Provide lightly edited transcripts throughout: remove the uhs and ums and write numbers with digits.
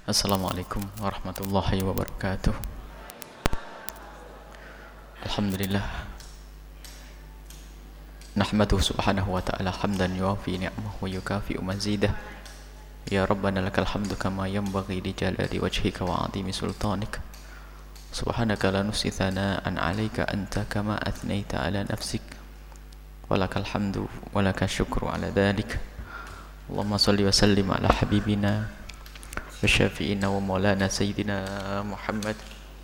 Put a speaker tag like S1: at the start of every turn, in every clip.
S1: Assalamualaikum warahmatullahi wabarakatuh. Alhamdulillah. Nahmaduhu subhanahu wa ta'ala hamdan yuwafi ni'amahu wa yukafi'u mazidah. Ya Rabbana lakal hamdu kama yanbaghi li jalali wajhika wa 'azimi sultanik. Subhanaka la nuhsi thana'an 'alaika anta kama athnaita 'ala nafsik. Walakal hamdu walakal syukru 'ala dhalik. Allahumma salli wa sallim ala habibina وشافئنا ومولانا سيدنا محمد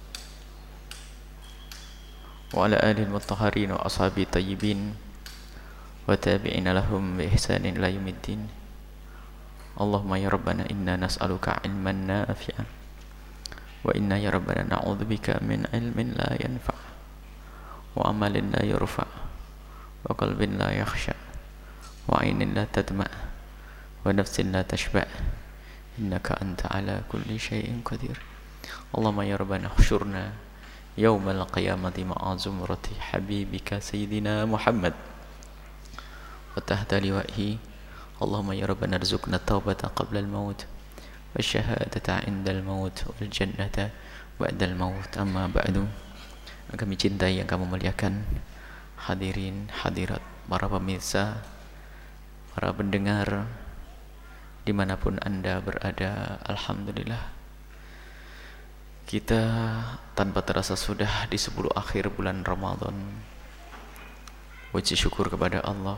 S1: وعلى آله المطهرين وأصحابه الطيبين وتابعين لهم بإحسان إلى يوم الدين. اللهم يا ربنا إنا نسألك علما نافعا وإنا يا ربنا نعوذ بك من علم لا ينفع وعمل لا يرفع وقلب لا يخشع وعين لا تدمع ونفس لا تشبع إنك أنت على كل شيء قدير. اللهم يا ربنا احشرنا يوم القيامة مع زمرة حبيبك سيدنا محمد وتحت لوائه. اللهم يا ربنا ارزقنا التوبة قبل الموت والشهادة عند الموت والجنة بعد الموت. أما بعد, kami cintai yang kami muliakan, hadirin hadirat, para pemirsa, para pendengar dimanapun Anda berada, alhamdulillah kita tanpa terasa sudah di 10 akhir bulan Ramadan. Puji syukur kepada Allah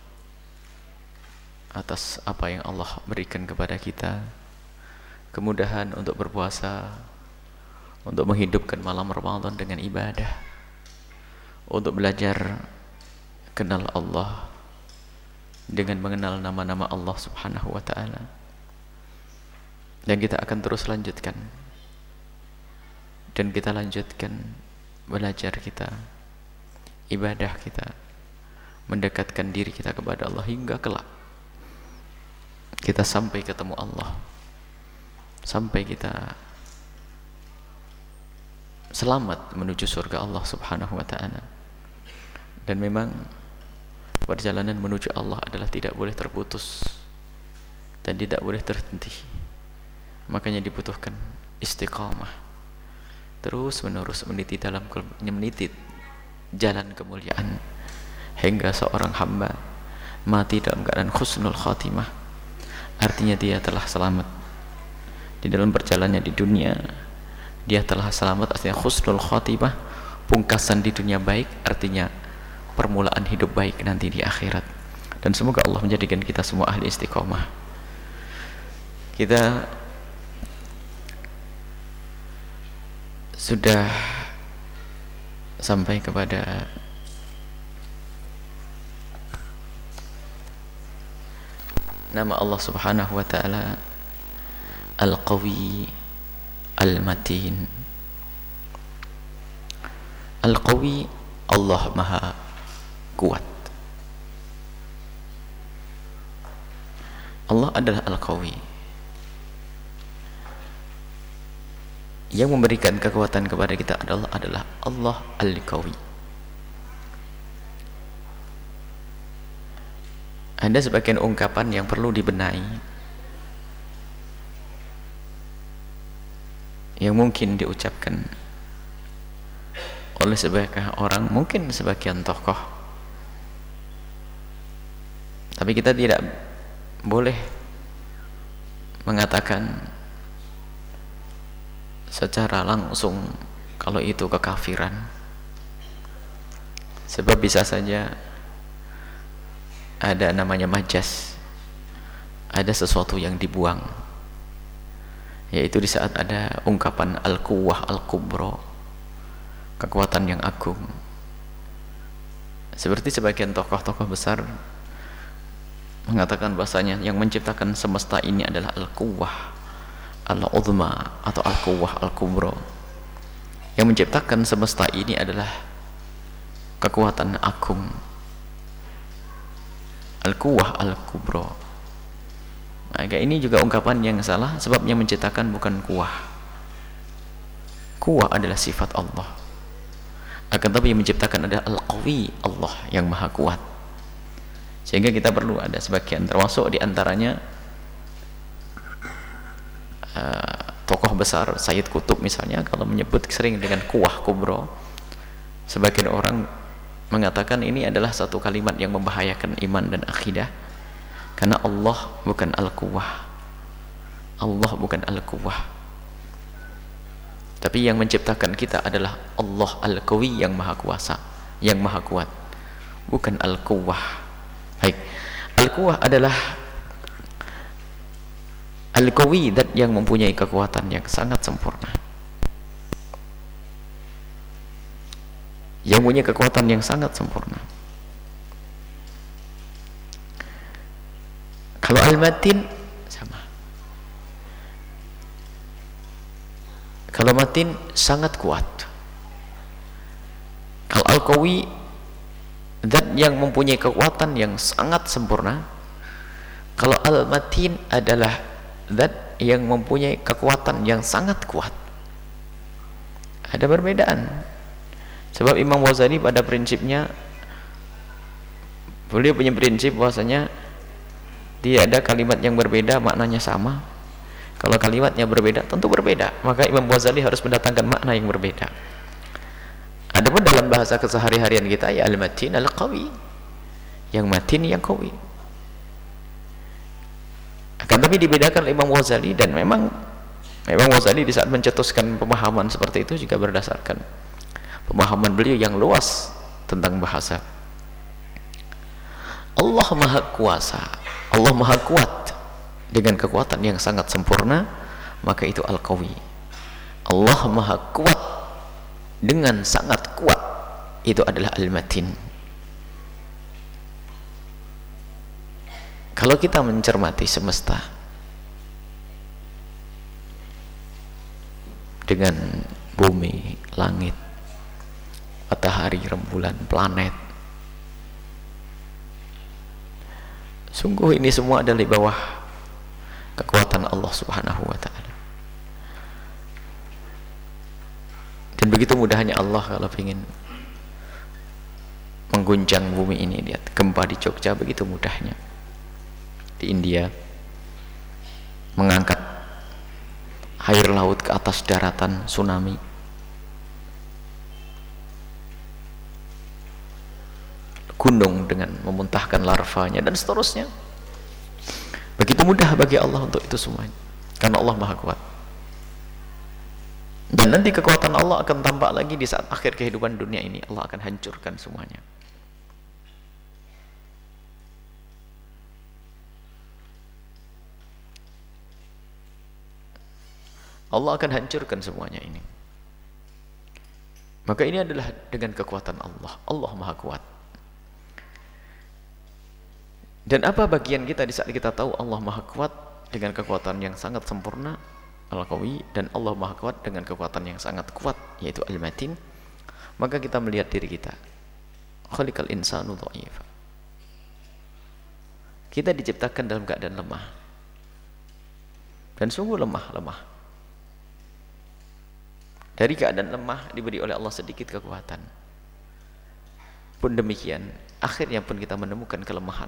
S1: atas apa yang Allah berikan kepada kita, kemudahan untuk berpuasa, untuk menghidupkan malam Ramadan dengan ibadah, untuk belajar kenal Allah dengan mengenal nama-nama Allah subhanahu wa ta'ala. Dan kita akan terus lanjutkan, dan kita lanjutkan belajar kita, ibadah kita, mendekatkan diri kita kepada Allah hingga kelak kita sampai ketemu Allah, sampai kita selamat menuju surga Allah subhanahu wa ta'ala. Dan memang perjalanan menuju Allah adalah tidak boleh terputus dan tidak boleh terhenti. Makanya dibutuhkan istiqamah, terus menerus meniti dalam meniti jalan kemuliaan hingga seorang hamba mati dalam keadaan husnul khatimah. Artinya dia telah selamat di dalam perjalanannya di dunia, dia telah selamat, artinya husnul khatimah, pungkasan di dunia baik, artinya permulaan hidup baik nanti di akhirat. Dan semoga Allah menjadikan kita semua ahli istiqomah. Kita sudah sampai kepada nama Allah subhanahu wa ta'ala Al-Qawi Al-Matin. Al-Qawi, Allah maha kuat. Allah adalah Al-Qawi, yang memberikan kekuatan kepada kita adalah Allah Al-Qawi. Ada sebagian ungkapan yang perlu dibenahi, yang mungkin diucapkan oleh sebagian orang, mungkin sebagian tokoh, tapi kita tidak boleh mengatakan secara langsung kalau itu kekafiran, sebab bisa saja ada namanya majas, ada sesuatu yang dibuang, yaitu di saat ada ungkapan al-quwwah al-kubra, kekuatan yang agung. Seperti sebagian tokoh-tokoh besar mengatakan bahasanya yang menciptakan semesta ini adalah al-quwwah al-uzma atau al-quwwah al-kubra. Yang menciptakan semesta ini adalah kekuatan agung, al-quwwah al-kubra. Maka ini juga ungkapan yang salah, sebab yang menciptakan bukan kuwah. Kuwah adalah sifat Allah, akan tapi yang menciptakan adalah Al-Qawi, Allah yang maha kuat. Sehingga kita perlu ada sebagian, termasuk diantaranya tokoh besar Sayyid Qutb misalnya kalau menyebut sering dengan kuwah kubro, sebagian orang mengatakan ini adalah satu kalimat yang membahayakan iman dan akidah, karena Allah bukan al-quwah, Allah bukan al-quwah, tapi yang menciptakan kita adalah Allah al-qawi yang maha kuasa, yang maha kuat, bukan al-quwah. Baik, al-quwah adalah al-qawi, zat yang mempunyai kekuatan yang sangat sempurna, yang punya kekuatan yang sangat sempurna. Kalau al-matin sama. Kalau matin sangat kuat. Kalau al-qawi, zat yang mempunyai kekuatan yang sangat sempurna. Kalau al-matin adalah zat yang mempunyai kekuatan yang sangat kuat. Ada perbedaan. Sebab Imam Ghazali pada prinsipnya, beliau punya prinsip bahwasanya tidak ada kalimat yang berbeda maknanya sama. Kalau kalimatnya berbeda tentu berbeda, maka Imam Ghazali harus mendatangkan makna yang berbeda. Adapun dalam bahasa kesehari-harian kita ya al-matin al-qawi, yang matin yang qawi. Akan tapi dibedakan Imam Ghazali, dan memang Ghazali di saat mencetuskan pemahaman seperti itu juga berdasarkan pemahaman beliau yang luas tentang bahasa. Allah maha kuasa, Allah maha kuat dengan kekuatan yang sangat sempurna, maka itu al-qawi. Allah maha kuat dengan sangat kuat, itu adalah al-matin. Kalau kita mencermati semesta dengan bumi, langit, matahari, rembulan, planet, sungguh ini semua adalah di bawah kekuatan Allah Subhanahu wa ta'ala. Dan begitu mudahnya Allah kalau ingin mengguncang bumi ini. Lihat gempa di Jogja, begitu mudahnya. Di India mengangkat air laut ke atas daratan, tsunami. Gunung dengan memuntahkan larvanya dan seterusnya. Begitu mudah bagi Allah untuk itu semuanya, karena Allah maha kuat. Dan nanti kekuatan Allah akan tampak lagi di saat akhir kehidupan dunia ini. Allah akan hancurkan semuanya. Allah akan hancurkan semuanya ini. Maka ini adalah dengan kekuatan Allah. Allah maha kuat. Dan apa bagian kita di saat kita tahu Allah maha kuat dengan kekuatan yang sangat sempurna, al-qawi, dan Allah maha kuat dengan kekuatan yang sangat kuat, yaitu al-matin? Maka kita melihat diri kita, khalikal insanu dha'ifa, kita diciptakan dalam keadaan lemah, dan sungguh lemah. Dari keadaan lemah diberi oleh Allah sedikit kekuatan. Pun demikian, akhirnya pun kita menemukan kelemahan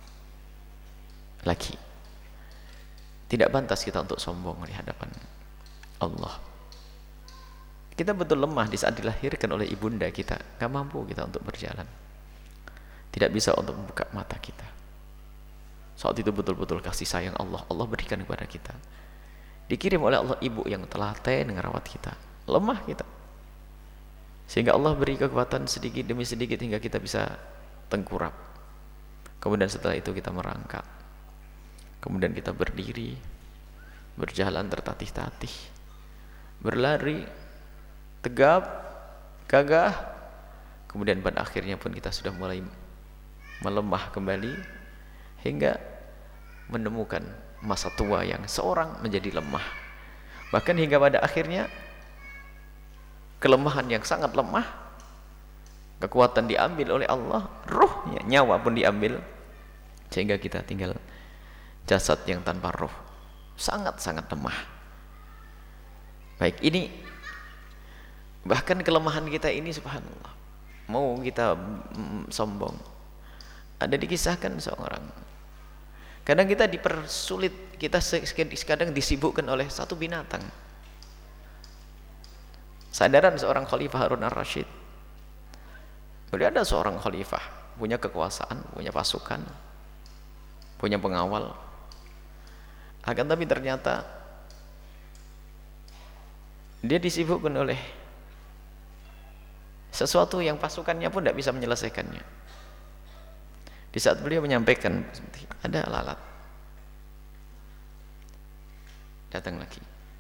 S1: lagi. Tidak pantas kita untuk sombong di hadapan Allah. Kita betul lemah di saat dilahirkan oleh ibunda kita. Gak mampu kita untuk berjalan, tidak bisa untuk membuka mata kita. Saat itu betul-betul kasih sayang Allah berikan kepada kita. Dikirim oleh Allah ibu yang telaten ngerawat kita. Lemah kita, sehingga Allah beri kekuatan sedikit demi sedikit hingga kita bisa tengkurap. Kemudian setelah itu kita merangkak, kemudian kita berdiri, berjalan tertatih-tatih, berlari tegap, gagah. Kemudian pada akhirnya pun kita sudah mulai melemah kembali, hingga menemukan masa tua yang seorang menjadi lemah. Bahkan hingga pada akhirnya kelemahan yang sangat lemah, kekuatan diambil oleh Allah, ruhnya, nyawa pun diambil, sehingga kita tinggal jasad yang tanpa ruh, sangat-sangat lemah. Baik, ini bahkan kelemahan kita ini subhanallah, mau kita sombong. Ada dikisahkan seorang, kadang kita dipersulit, kita kadang disibukkan oleh satu binatang, Sadaran seorang khalifah Harun ar-Rasyid. Beliau ada seorang khalifah, punya kekuasaan, punya pasukan, punya pengawal. Akan tapi ternyata dia disibukkan oleh sesuatu yang pasukannya pun tidak bisa menyelesaikannya. Di saat beliau menyampaikan, ada lalat datang lagi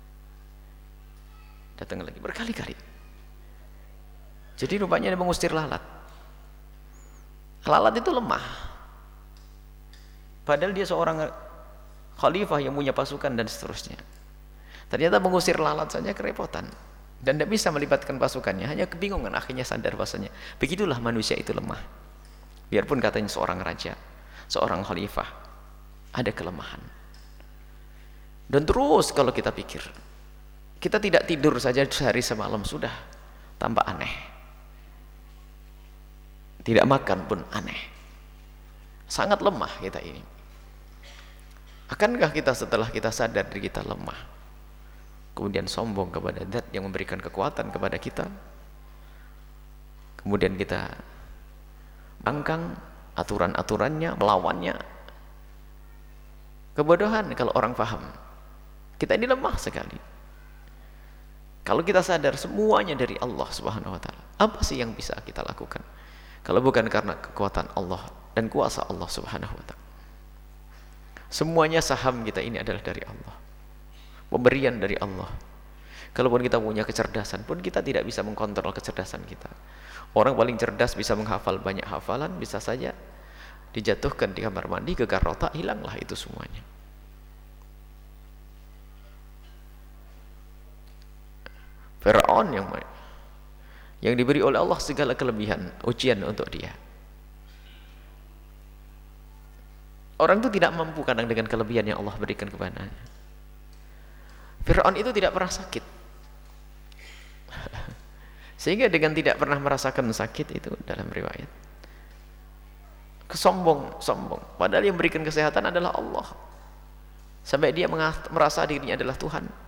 S1: berkali-kali. Jadi rupanya dia mengusir lalat. Lalat itu lemah, padahal dia seorang khalifah yang punya pasukan dan seterusnya. Ternyata mengusir lalat saja kerepotan dan tidak bisa melibatkan pasukannya, hanya kebingungan. Akhirnya sadar bahasanya begitulah manusia itu lemah. Biarpun katanya seorang raja, seorang khalifah, ada kelemahan. Dan terus kalau kita pikir, kita tidak tidur saja sehari semalam sudah tampak aneh, tidak makan pun aneh, sangat lemah kita ini. Akankah kita setelah kita sadar diri kita lemah, kemudian sombong kepada zat yang memberikan kekuatan kepada kita, kemudian kita bangkang aturan-aturannya, melawannya? Kebodohan kalau orang paham. Kita ini lemah sekali. Kalau kita sadar semuanya dari Allah Subhanahu wa taala, apa sih yang bisa kita lakukan kalau bukan karena kekuatan Allah dan kuasa Allah Subhanahu wa taala? Semuanya saham kita ini adalah dari Allah, pemberian dari Allah. Kalaupun kita punya kecerdasan pun kita tidak bisa mengkontrol kecerdasan kita. Orang paling cerdas bisa menghafal banyak hafalan, bisa saja dijatuhkan di kamar mandi, gegar otak, hilanglah itu semuanya. Fir'aun yang diberi oleh Allah segala kelebihan, ujian untuk dia. Orang itu tidak mampu kadang dengan kelebihan yang Allah berikan kepadanya. Fir'aun itu tidak pernah sakit, sehingga dengan tidak pernah merasakan sakit itu dalam riwayat, sombong. Padahal yang berikan kesehatan adalah Allah, sampai dia merasa dirinya adalah Tuhan.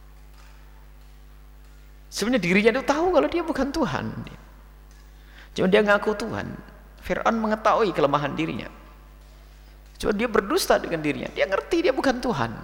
S1: Sebenarnya dirinya itu tahu kalau dia bukan Tuhan, cuma dia ngaku Tuhan. Fir'aun mengetahui kelemahan dirinya, cuma dia berdusta dengan dirinya. Dia ngerti dia bukan Tuhan,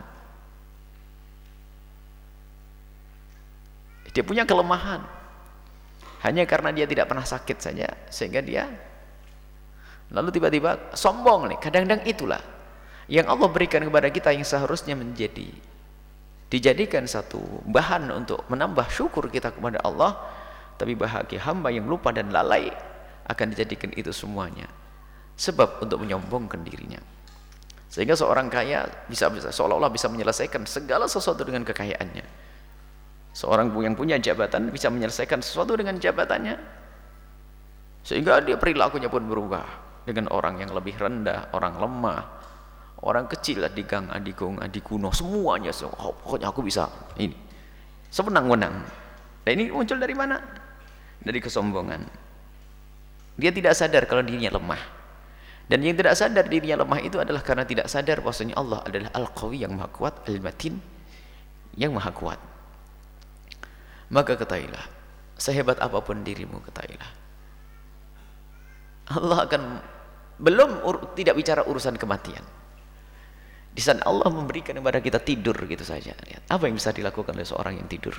S1: dia punya kelemahan. Hanya karena dia tidak pernah sakit saja, sehingga dia lalu tiba-tiba sombong nih. Kadang-kadang itulah yang Allah berikan kepada kita, yang seharusnya dijadikan satu bahan untuk menambah syukur kita kepada Allah. Tapi bahagia hamba yang lupa dan lalai akan dijadikan itu semuanya sebab untuk menyombongkan dirinya, sehingga seorang kaya bisa seolah-olah bisa menyelesaikan segala sesuatu dengan kekayaannya. Seorang yang punya jabatan bisa menyelesaikan sesuatu dengan jabatannya, sehingga dia perilakunya pun berubah dengan orang yang lebih rendah, orang lemah, orang kecil, adigang, adigong, adikuno, semuanya. Pokoknya aku bisa ini, semenang-menang. Dan ini muncul dari mana? Dari kesombongan. Dia tidak sadar kalau dirinya lemah. Dan yang tidak sadar dirinya lemah itu adalah karena tidak sadar bahwasanya Allah adalah Al-Qawi yang maha kuat, Al-Matin yang maha kuat. Maka ketahuilah, sehebat apapun dirimu, ketahuilah Allah akan tidak bicara urusan kematian. Di sana Allah memberikan kepada kita tidur gitu saja. Lihat, apa yang bisa dilakukan oleh seorang yang tidur?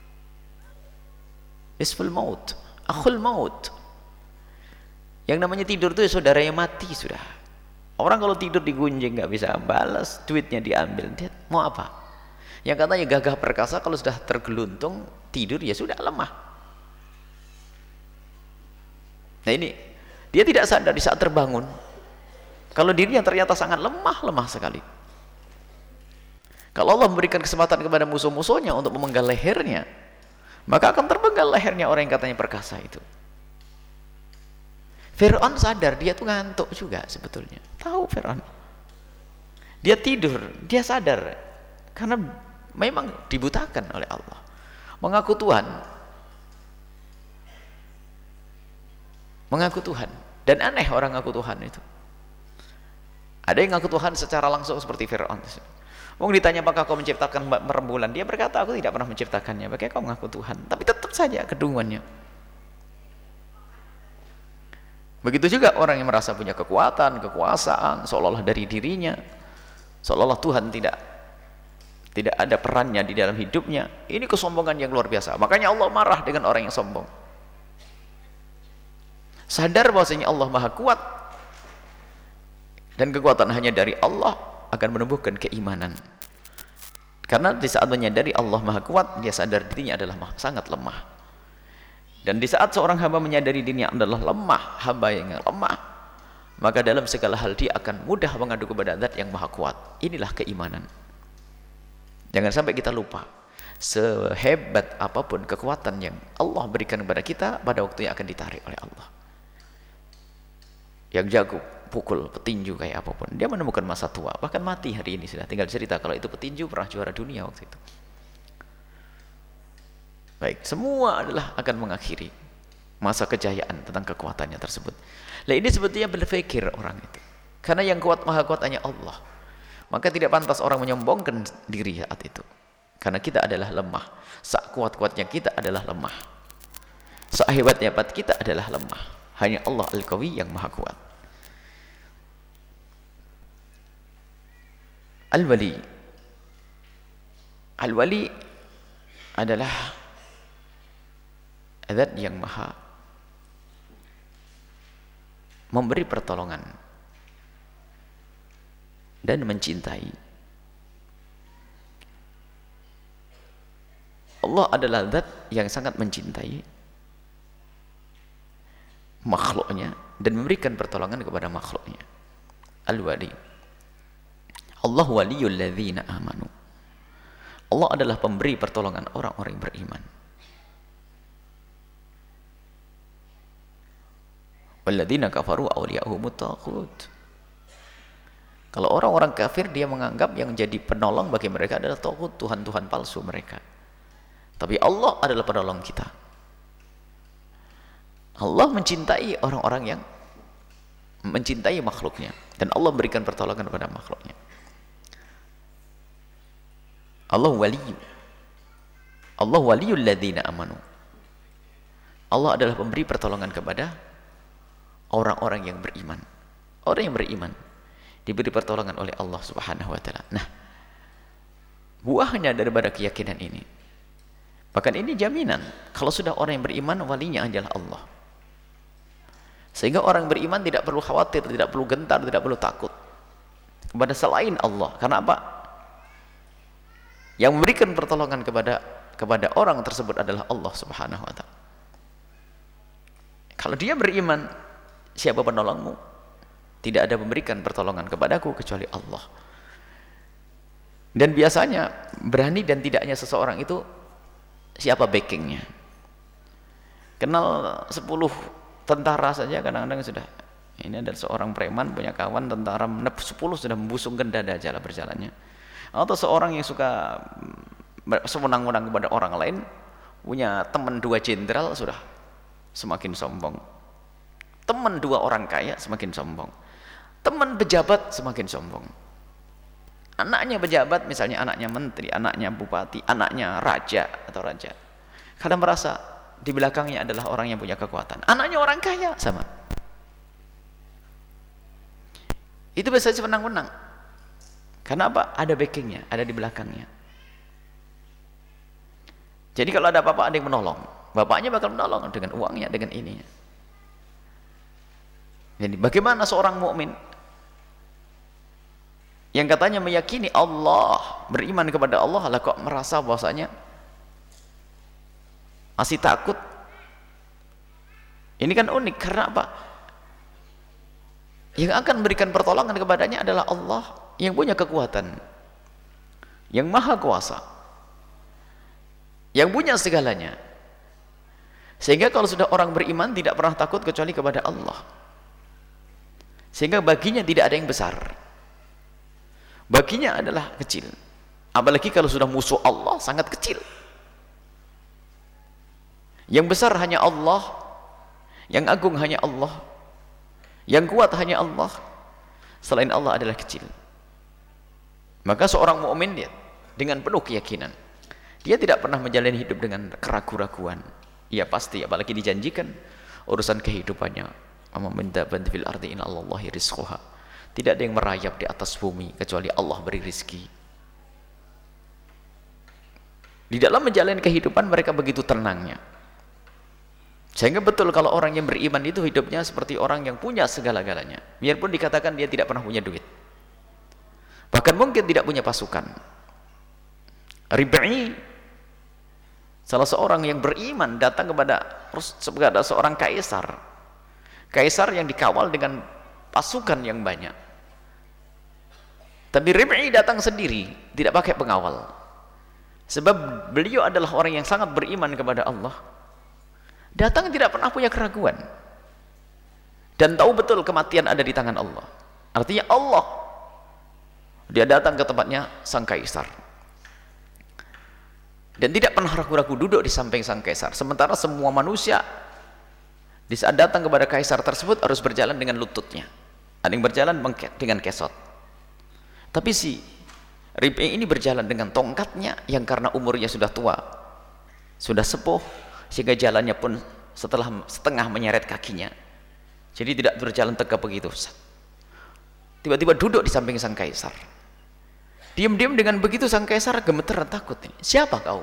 S1: Isful maut, akhul maut. Yang namanya tidur itu ya saudara yang mati sudah. Orang kalau tidur digunjing nggak bisa balas, duitnya diambil, dia mau apa? Yang katanya gagah perkasa kalau sudah tergeluntung tidur ya sudah lemah. Nah ini dia tidak sadar di saat terbangun kalau dirinya ternyata sangat lemah sekali. Kalau Allah memberikan kesempatan kepada musuh-musuhnya untuk memenggal lehernya, maka akan terpenggal lehernya orang yang katanya perkasa itu. Fir'aun sadar dia tuh ngantuk juga sebetulnya. Tahu Fir'aun. Dia tidur, dia sadar karena memang dibutakan oleh Allah. Mengaku Tuhan. Mengaku Tuhan. Dan aneh orang ngaku Tuhan itu. Ada yang ngaku Tuhan secara langsung seperti Fir'aun. Wong ditanya apakah kau menciptakan rembulan, dia berkata aku tidak pernah menciptakannya. Bagaimana kau mengaku Tuhan? Tapi tetap saja kedunguannya. Begitu juga orang yang merasa punya kekuatan, kekuasaan, seolah-olah dari dirinya, seolah-olah Tuhan tidak ada perannya di dalam hidupnya. Ini kesombongan yang luar biasa. Makanya Allah marah dengan orang yang sombong. Sadar bahwasanya Allah Maha Kuat dan kekuatan hanya dari Allah akan menumbuhkan keimanan. Karena di saat menyadari Allah Maha Kuat, dia sadar dirinya adalah sangat lemah. Dan di saat seorang hamba menyadari dirinya adalah lemah, hamba yang lemah, maka dalam segala hal dia akan mudah mengadu kepada Zat yang Maha Kuat. Inilah keimanan. Jangan sampai kita lupa, sehebat apapun kekuatan yang Allah berikan kepada kita, pada waktunya akan ditarik oleh Allah. Yang jago pukul petinju kayak apapun, dia menemukan masa tua, bahkan mati hari ini sudah. Tinggal cerita kalau itu petinju pernah juara dunia waktu itu. Baik, semua adalah akan mengakhiri masa kejayaan tentang kekuatannya tersebut. Nah, ini sebetulnya berpikir orang itu. Karena yang kuat, Maha Kuat hanya Allah. Maka tidak pantas orang menyombongkan diri saat itu. Karena kita adalah lemah. Sekuat-kuatnya kita adalah lemah. Sehebat-hebat kita adalah lemah. Hanya Allah Al-Qawi yang Maha Kuat. Al-Wali. Al-Wali adalah Zat yang Maha memberi pertolongan dan mencintai. Allah adalah Zat yang sangat mencintai makhluknya dan memberikan pertolongan kepada makhluknya. Al-Wali. Allah waliyul ladzina amanu. Allah adalah pemberi pertolongan orang-orang yang beriman. Walladzina kafaru awliya'uhumut taghut. Kalau orang-orang kafir, dia menganggap yang jadi penolong bagi mereka adalah taghut, tuhan-tuhan palsu mereka. Tapi Allah adalah penolong kita. Allah mencintai orang-orang yang mencintai makhluknya, dan Allah memberikan pertolongan kepada makhluknya. Allah waliyu. Allah waliyul ladzina amanu. Allah adalah pemberi pertolongan kepada orang-orang yang beriman. Orang yang beriman diberi pertolongan oleh Allah Subhanahu wa taala. Nah, buahnya daripada keyakinan ini, bahkan ini jaminan kalau sudah orang yang beriman, walinya adalah Allah. Sehingga orang beriman tidak perlu khawatir, tidak perlu gentar, tidak perlu takut kepada selain Allah. Karena apa? Yang memberikan pertolongan kepada orang tersebut adalah Allah Subhanahu wa taala. Kalau dia beriman, siapa penolongmu? Tidak ada memberikan pertolongan kepadaku kecuali Allah. Dan biasanya berani dan tidaknya seseorang itu siapa backingnya. Kenal 10 tentara saja kadang-kadang sudah, ini ada seorang preman punya kawan tentara 10 sudah membusungkan dada jalan berjalannya. Atau seorang yang suka sewenang-wenang kepada orang lain, punya teman 2 jenderal, sudah semakin sombong. Teman 2 orang kaya semakin sombong. Teman pejabat semakin sombong. Anaknya pejabat, misalnya anaknya menteri, anaknya bupati, anaknya raja atau raja, kadang merasa di belakangnya adalah orang yang punya kekuatan. Anaknya orang kaya, sama. Itu biasanya sewenang-wenang. Karena apa? Ada backingnya, ada di belakangnya. Jadi kalau ada apa-apa, ada yang menolong. Bapaknya bakal menolong dengan uangnya, dengan ininya. Jadi bagaimana seorang mukmin yang katanya meyakini Allah, beriman kepada Allah, lah kok merasa bahwasanya masih takut? Ini kan unik. Karena apa? Yang akan memberikan pertolongan kepadanya adalah Allah yang punya kekuatan, yang maha kuasa, yang punya segalanya. Sehingga kalau sudah orang beriman tidak pernah takut kecuali kepada Allah. Sehingga baginya tidak ada yang besar, baginya adalah kecil. Apalagi kalau sudah musuh Allah, sangat kecil. Yang besar hanya Allah, yang agung hanya Allah, yang kuat hanya Allah. Selain Allah adalah kecil. Maka seorang mukmin dia dengan penuh keyakinan, dia tidak pernah menjalani hidup dengan keraguan-raguan. Ia pasti, apalagi dijanjikan urusan kehidupannya, min dabbatin fil ardi inna Allahi rizquha. Tidak ada yang merayap di atas bumi kecuali Allah beri rizki. Di dalam menjalani kehidupan mereka begitu tenangnya, sehingga betul kalau orang yang beriman itu hidupnya seperti orang yang punya segala-galanya, biarpun dikatakan dia tidak pernah punya duit, bahkan mungkin tidak punya pasukan. Rib'i, salah seorang yang beriman, datang kepada seorang kaisar yang dikawal dengan pasukan yang banyak. Tapi Rib'i datang sendiri, tidak pakai pengawal, sebab beliau adalah orang yang sangat beriman kepada Allah. Datang tidak pernah punya keraguan, dan tahu betul kematian ada di tangan Allah. Artinya Allah, dia datang ke tempatnya sang kaisar, dan tidak pernah ragu-ragu duduk di samping sang kaisar. Sementara semua manusia di saat datang kepada kaisar tersebut harus berjalan dengan lututnya, ada yang berjalan dengan kesot. Tapi si Rib'i ini berjalan dengan tongkatnya yang karena umurnya sudah tua, sudah sepuh, sehingga jalannya pun setengah menyeret kakinya, jadi tidak berjalan tegap begitu. Tiba-tiba duduk di samping sang kaisar. Diam-diam dengan begitu sang kaisar gemeteran, takut. Ini siapa kau?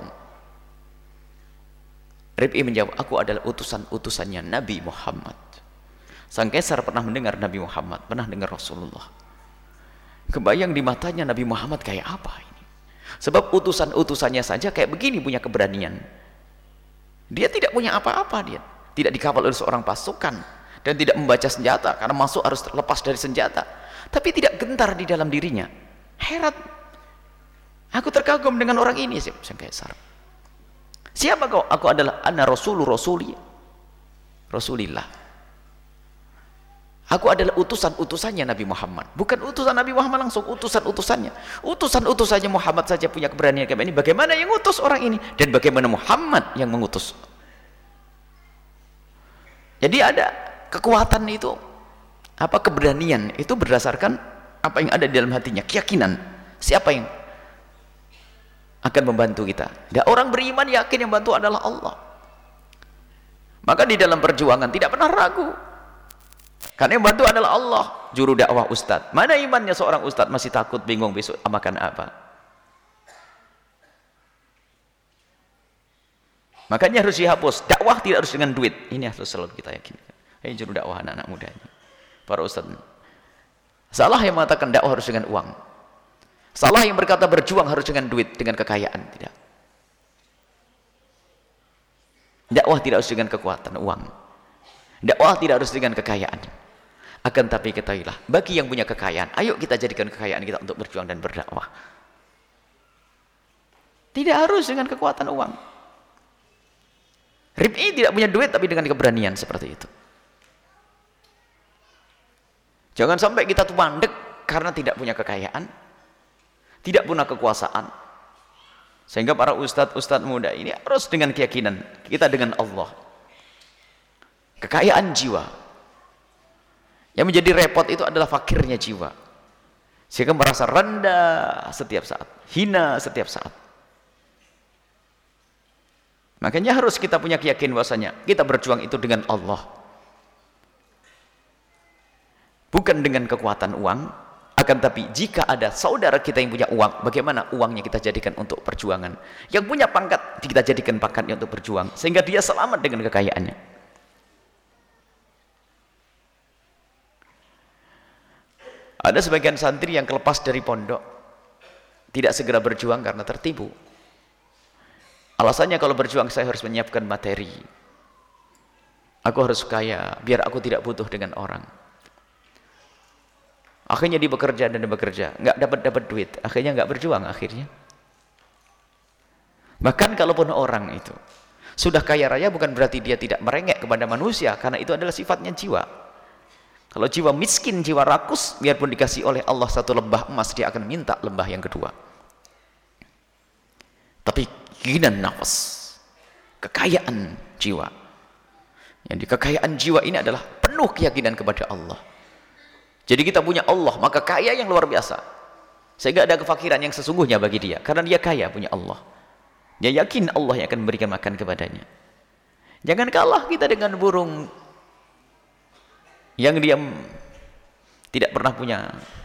S1: Rib'i menjawab, aku adalah utusan-utusannya Nabi Muhammad. Sang kaisar pernah mendengar Nabi Muhammad, pernah dengar Rasulullah. Kebayang di matanya Nabi Muhammad kayak apa ini, sebab utusan-utusannya saja kayak begini punya keberanian. Dia tidak punya apa-apa, dia tidak dikawal oleh seorang pasukan, dan tidak membaca senjata, karena masuk harus lepas dari senjata, tapi tidak gentar di dalam dirinya. Herat, aku terkagum dengan orang ini. Sang kaisar, siapa kau? Aku adalah ana rasulillah. Aku adalah utusan-utusannya Nabi Muhammad. Bukan utusan Nabi Muhammad langsung, utusan-utusannya. Utusan-utusannya Muhammad saja punya keberanian kayak ini. Bagaimana yang ngutus orang ini? Dan bagaimana Muhammad yang mengutus? Jadi ada kekuatan itu, keberanian itu berdasarkan apa yang ada di dalam hatinya, keyakinan. Siapa yang akan membantu kita? Dan orang beriman yakin yang bantu adalah Allah. Maka di dalam perjuangan tidak pernah ragu, karena yang bantu adalah Allah. Juru dakwah ustadz, mana imannya seorang ustadz masih takut, bingung besok makan apa? Makanya harus dihapus. Dakwah tidak harus dengan duit. Ini harus selalu kita yakinkan. Ini juru dakwah anak-anak muda ini, para ustadz. Salah yang mengatakan dakwah harus dengan uang. Salah yang berkata berjuang harus dengan duit, dengan kekayaan. Tidak. Dakwah tidak harus dengan kekuatan uang. Dakwah tidak harus dengan kekayaan. Akan tapi ketahuilah, bagi yang punya kekayaan, ayo kita jadikan kekayaan kita untuk berjuang dan berdakwah. Tidak harus dengan kekuatan uang. Rib'i tidak punya duit tapi dengan keberanian seperti itu. Jangan sampai kita tuh mandek karena tidak punya kekayaan, tidak punya kekuasaan. Sehingga para ustadz muda ini harus dengan keyakinan kita dengan Allah. Kekayaan jiwa. Yang menjadi repot itu adalah fakirnya jiwa, sehingga merasa rendah setiap saat, hina setiap saat. Makanya harus kita punya keyakinan bahwasanya kita berjuang itu dengan Allah, bukan dengan kekuatan uang. Akan tapi jika ada saudara kita yang punya uang, bagaimana uangnya kita jadikan untuk perjuangan. Yang punya pangkat kita jadikan pangkatnya untuk berjuang, sehingga dia selamat dengan kekayaannya. Ada sebagian santri yang kelepas dari pondok, tidak segera berjuang karena tertipu. Alasannya, kalau berjuang saya harus menyiapkan materi, aku harus kaya biar aku tidak butuh dengan orang. Akhirnya dia bekerja dan bekerja, nggak dapat duit, akhirnya nggak berjuang. Akhirnya bahkan kalaupun orang itu sudah kaya raya, bukan berarti dia tidak merengek kepada manusia, karena itu adalah sifatnya jiwa. Kalau jiwa miskin, jiwa rakus, biarpun dikasih oleh Allah satu lembah emas, dia akan minta lembah yang kedua. Tapi keinginan nafas, kekayaan jiwa, yang di kekayaan jiwa ini adalah penuh keyakinan kepada Allah. Jadi kita punya Allah, maka kaya yang luar biasa,
S2: sehingga ada kefakiran yang sesungguhnya bagi dia, karena dia kaya punya Allah. Dia yakin Allah yang akan memberikan makan kepadanya. Jangan kalah kita dengan burung yang dia tidak pernah punya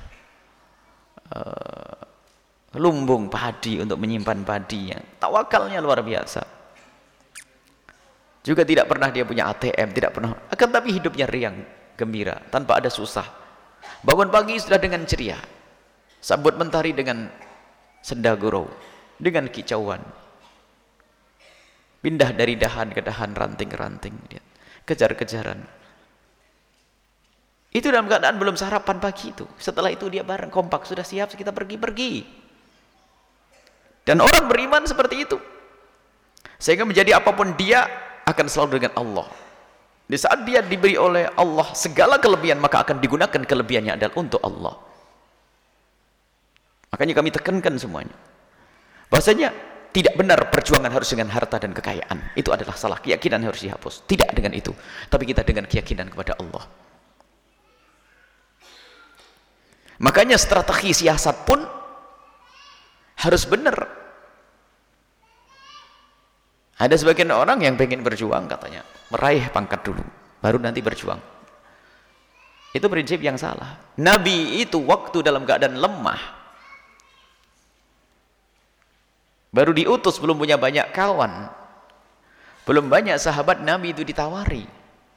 S2: lumbung padi untuk menyimpan padinya. Tawakalnya luar biasa. Juga tidak pernah dia punya ATM, tidak pernah. Akan tapi hidupnya riang, gembira, tanpa ada susah. Bangun pagi sudah dengan ceria. Sambut mentari dengan senda gurau, dengan kicauan. Pindah dari dahan ke dahan, ranting ke ranting, kejar-kejaran. Itu dalam keadaan belum sarapan pagi itu. Setelah itu dia bareng kompak, sudah siap kita pergi-pergi. Dan orang beriman seperti itu. Sehingga menjadi apapun dia akan selalu dengan Allah. Di saat dia diberi oleh Allah segala kelebihan, maka akan digunakan kelebihannya adalah untuk Allah. Makanya kami tekankan semuanya. Bahasanya tidak benar perjuangan harus dengan harta dan kekayaan. Itu adalah salah. Keyakinan harus dihapus. Tidak dengan itu. Tapi kita dengan keyakinan kepada Allah. Makanya strategi siasat pun harus benar. Ada sebagian orang yang pengen berjuang katanya, meraih pangkat dulu, baru nanti berjuang. Itu prinsip yang salah. Nabi itu waktu dalam keadaan lemah, baru diutus, belum punya banyak kawan, belum banyak sahabat, Nabi itu ditawari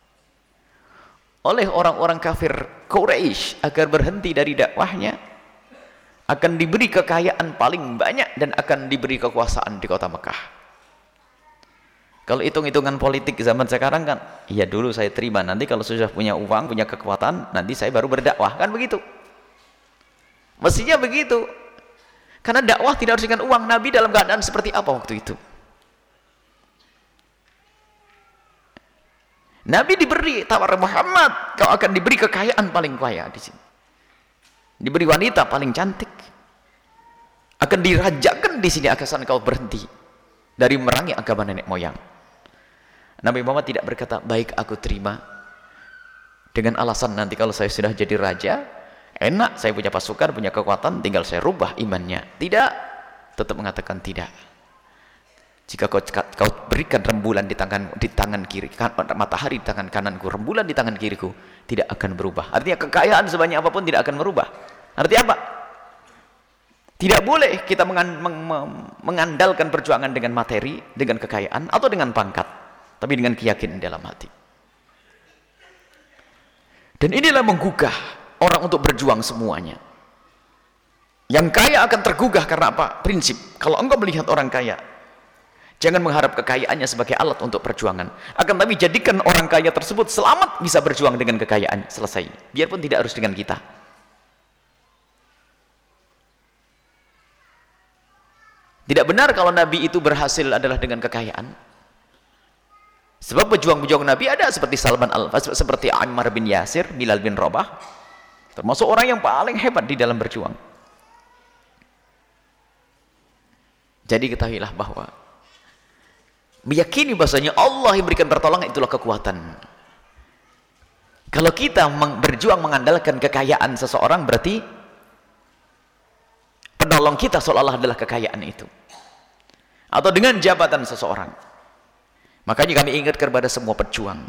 S2: oleh orang-orang kafir Quraisy agar berhenti dari dakwahnya, akan diberi kekayaan paling banyak dan akan diberi kekuasaan di kota Mekah. Kalau hitung-hitungan politik zaman sekarang kan, iya dulu saya terima, nanti kalau sudah punya uang, punya kekuatan, nanti saya baru berdakwah, kan begitu. Mestinya begitu. Karena dakwah tidak harus dengan uang. Nabi dalam keadaan seperti apa waktu itu? Nabi diberi tawar, Muhammad, kau akan diberi kekayaan paling kaya di sini. Diberi wanita paling cantik. Akan dirajakan di sini akasan kau berhenti dari merangi agama nenek moyang. Nabi Muhammad tidak berkata, baik aku terima, dengan alasan nanti kalau saya sudah jadi raja, enak, saya punya pasukan, punya kekuatan, tinggal saya rubah imannya. Tidak, tetap mengatakan tidak. Jika kau berikan rembulan di tangan kiri, matahari di tangan kananku, rembulan di tangan kiriku, tidak akan berubah. Artinya kekayaan sebanyak apapun tidak akan berubah. Artinya apa? Tidak boleh kita mengandalkan perjuangan dengan materi, dengan kekayaan, atau dengan pangkat, tapi dengan keyakinan dalam hati. Dan inilah menggugah orang untuk berjuang semuanya. Yang kaya akan tergugah karena apa? Prinsip. Kalau engkau melihat orang kaya, jangan mengharap kekayaannya sebagai alat untuk perjuangan. Akan tapi jadikan orang kaya tersebut selamat bisa berjuang dengan kekayaan. Selesai. Biarpun tidak harus dengan kita. Tidak benar kalau Nabi itu berhasil adalah dengan kekayaan. Sebab pejuang-pejuang Nabi ada seperti Salman Al-Farisi, seperti Ammar bin Yasir, Bilal bin Rabah, termasuk orang yang paling hebat di dalam berjuang. Jadi ketahuilah bahwa meyakini bahasanya Allah yang berikan pertolongan itulah kekuatan. Kalau kita berjuang mengandalkan kekayaan seseorang, berarti penolong kita seolah-olah adalah kekayaan itu, atau dengan jabatan seseorang. Makanya kami ingat kepada semua pejuang,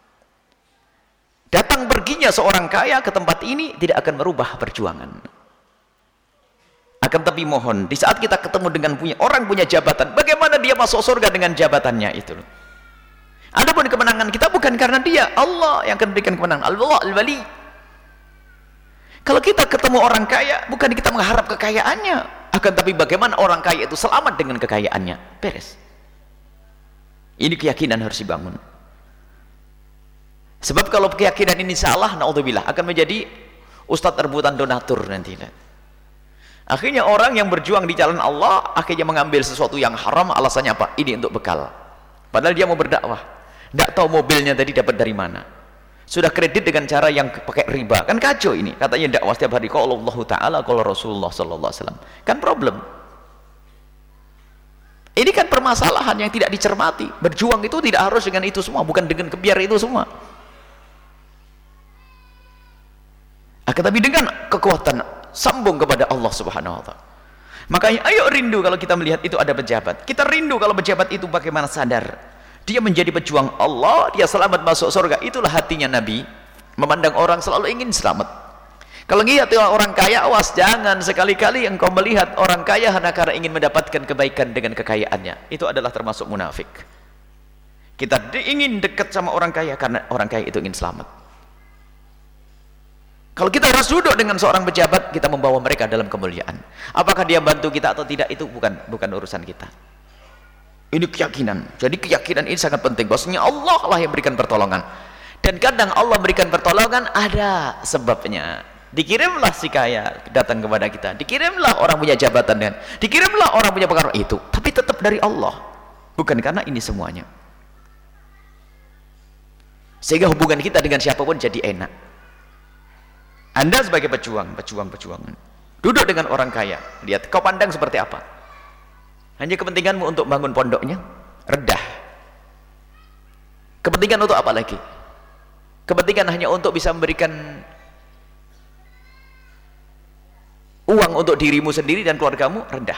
S2: datang perginya seorang kaya ke tempat ini tidak akan merubah perjuangan. Akan tapi mohon, di saat kita ketemu dengan orang punya jabatan, bagaimana dia masuk surga dengan jabatannya itu? Adapun kemenangan kita bukan karena dia, Allah yang akan berikan kemenangan. Allah al-Wali. Kalau kita ketemu orang kaya, bukan kita mengharap kekayaannya, akan tapi bagaimana orang kaya itu selamat dengan kekayaannya. Beres. Ini keyakinan harus dibangun. Sebab kalau keyakinan ini salah, naudzubillah, akan menjadi ustadz rebutan donatur nanti. Akhirnya orang yang berjuang di jalan Allah akhirnya mengambil sesuatu yang haram, alasannya apa? Ini untuk bekal. Padahal dia mau berdakwah, tidak tahu mobilnya tadi dapat dari mana. Sudah kredit dengan cara yang pakai riba, kan kacau ini. Katanya dakwah setiap hari, kalau Allah Ta'ala, kalau Rasulullah Sallallahu Alaihi Wasallam, kan problem. Ini kan permasalahan yang tidak dicermati. Berjuang itu tidak harus dengan itu semua, bukan dengan kebiar itu semua. Akan tapi dengan kekuatan sambung kepada Allah Subhanahu wa taala. Makanya ayo rindu kalau kita melihat itu ada pejabat. Kita rindu kalau pejabat itu bagaimana sadar dia menjadi pejuang Allah, dia selamat masuk surga. Itulah hatinya Nabi, memandang orang selalu ingin selamat. Kalau lihat orang kaya, awas, jangan sekali-kali engkau melihat orang kaya hanya karena ingin mendapatkan kebaikan dengan kekayaannya. Itu adalah termasuk munafik. Kita ingin dekat sama orang kaya karena orang kaya itu ingin selamat. Kalau kita harus duduk dengan seorang pejabat, kita membawa mereka dalam kemuliaan. Apakah dia bantu kita atau tidak, itu bukan urusan kita. Ini keyakinan. Jadi keyakinan ini sangat penting. Bahwasanya Allah lah yang berikan pertolongan. Dan kadang Allah berikan pertolongan ada sebabnya. Dikirimlah si kaya datang kepada kita. Dikirimlah orang punya jabatan dan dikirimlah orang punya pengaruh itu. Tapi tetap dari Allah. Bukan karena ini semuanya. Sehingga hubungan kita dengan siapapun jadi enak. Anda sebagai pejuang-pejuangan, duduk dengan orang kaya, lihat kau pandang seperti apa? Hanya kepentinganmu untuk bangun pondoknya, redah. Kepentingan untuk apa lagi? Kepentingan hanya untuk bisa memberikan uang untuk dirimu sendiri dan keluargamu, rendah.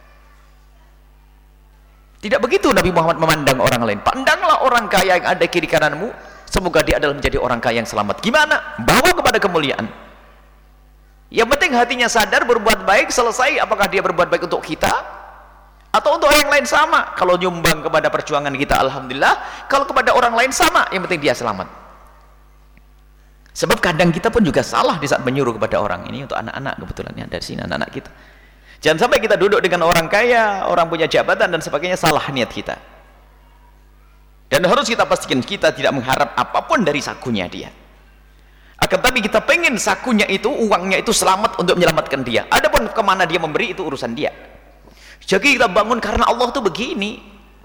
S2: Tidak begitu Nabi Muhammad memandang orang lain. Pandanglah orang kaya yang ada kiri kananmu, semoga dia adalah menjadi orang kaya yang selamat. Gimana? Bawa kepada kemuliaan. Yang penting hatinya sadar, berbuat baik, selesai. Apakah dia berbuat baik untuk kita atau untuk orang lain, sama. Kalau nyumbang kepada perjuangan kita, alhamdulillah. Kalau kepada orang lain, sama. Yang penting dia selamat. Sebab kadang kita pun juga salah di saat menyuruh kepada orang. Ini untuk anak-anak, kebetulan ya, dari sini anak-anak kita. Jangan sampai kita duduk dengan orang kaya, orang punya jabatan dan sebagainya, salah niat kita. Dan harus kita pastikan kita tidak mengharap apapun dari sakunya dia. Akan tapi kita pengen sakunya itu, uangnya itu selamat untuk menyelamatkan dia. Adapun kemana dia memberi, itu urusan dia. Jadi kita bangun karena Allah tuh begini.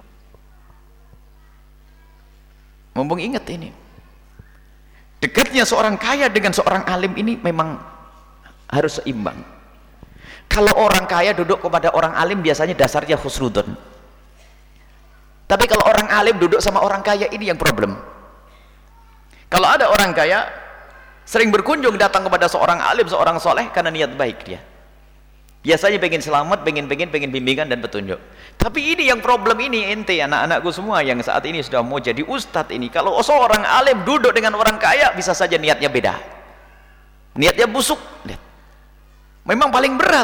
S2: Mumpung ingat ini, dekatnya seorang kaya dengan seorang alim ini memang harus seimbang. Kalau orang kaya duduk kepada orang alim, biasanya dasarnya husnudon. Tapi kalau orang alim duduk sama orang kaya, ini yang problem. Kalau ada orang kaya sering berkunjung datang kepada seorang alim, seorang soleh, karena niat baik dia. Biasanya pengen selamat, pengen bimbingan dan petunjuk. Tapi ini yang problem ini, ente anak-anakku semua yang saat ini sudah mau jadi ustadz ini, kalau seorang alim duduk dengan orang kaya, bisa saja niatnya beda. Niatnya busuk. Lihat. Memang paling berat.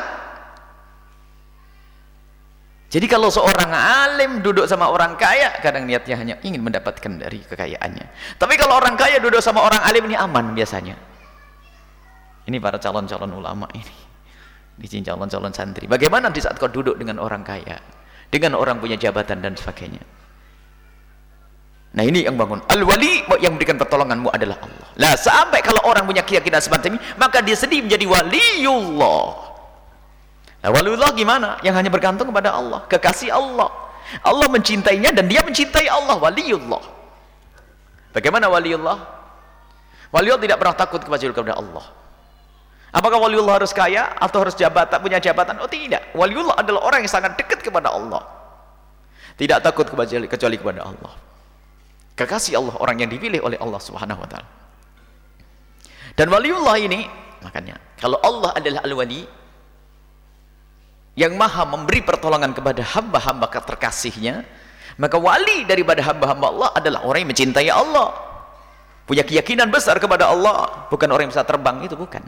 S2: Jadi kalau seorang alim duduk sama orang kaya, kadang niatnya hanya ingin mendapatkan dari kekayaannya. Tapi kalau orang kaya duduk sama orang alim, ini aman biasanya. Ini para calon-calon ulama ini, calon-calon santri. Bagaimana di saat kau duduk dengan orang kaya, dengan orang punya jabatan dan sebagainya? Nah ini yang bangun. Al-wali, yang memberikan pertolonganmu adalah Allah. Nah sampai kalau orang punya keyakinan seperti ini, maka dia sendiri menjadi waliullah. Nah, waliullah gimana? Yang hanya bergantung kepada Allah, kekasih Allah. Allah mencintainya dan dia mencintai Allah, waliullah. Bagaimana waliullah? Waliullah tidak pernah takut kepada Allah. Apakah waliullah harus kaya atau harus punya jabatan? Oh tidak. Waliullah adalah orang yang sangat dekat kepada Allah. Tidak takut kecuali kepada Allah. Kekasih Allah, orang yang dipilih oleh Allah Subhanahu wa taala. Dan waliullah ini, makanya kalau Allah adalah al-wali, yang maha memberi pertolongan kepada hamba-hamba terkasihnya, maka wali daripada hamba-hamba Allah adalah orang yang mencintai Allah, punya keyakinan besar kepada Allah, bukan orang yang bisa terbang, itu bukan.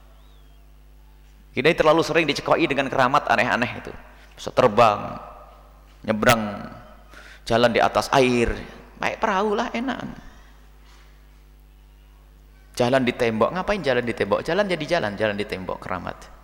S2: Kita terlalu sering dicekoi dengan keramat aneh-aneh itu, bisa terbang, nyebrang, jalan di atas air, baik perahu lah, enak. Jalan di tembok, ngapain jalan di tembok? Jalan di tembok, keramat.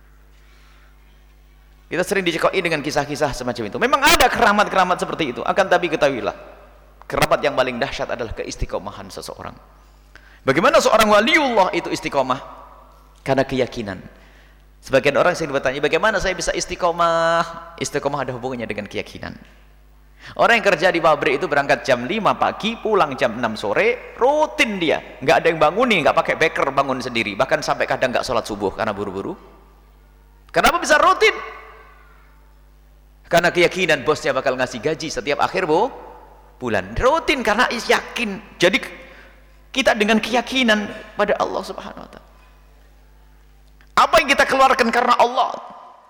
S2: Kita sering dicekoi dengan kisah-kisah semacam itu. Memang ada keramat-keramat seperti itu. Akan tapi ketahuilah, keramat yang paling dahsyat adalah keistiqomahan seseorang. Bagaimana seorang waliullah itu istiqomah? Karena keyakinan. Sebagian orang sering bertanya, bagaimana saya bisa istiqomah? Istiqomah ada hubungannya dengan keyakinan. Orang yang kerja di pabrik itu berangkat jam 5 pagi, pulang jam 6 sore, rutin dia. Nggak ada yang bangunin, nggak pakai beker, bangun sendiri. Bahkan sampai kadang nggak sholat subuh karena buru-buru. Kenapa bisa rutin? Karena keyakinan bosnya bakal ngasih gaji setiap akhir bulan. Rutin karena yakin. Jadi kita dengan keyakinan pada Allah Subhanahu wa taala. Apa yang kita keluarkan karena Allah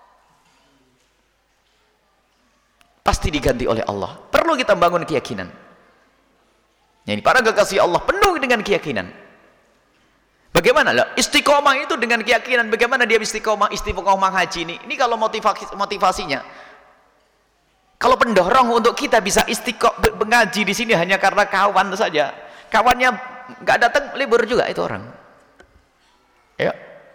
S2: pasti diganti oleh Allah. Perlu kita bangun keyakinan. Jadi para kekasih Allah penuh dengan keyakinan. Bagaimana lah istiqomah itu dengan keyakinan? Bagaimana dia istiqomah haji ini? Ini kalau motivasinya, kalau pendorong untuk kita bisa istiqomah mengaji di sini hanya karena kawan saja. Kawannya nggak datang, libur juga itu orang. Ya.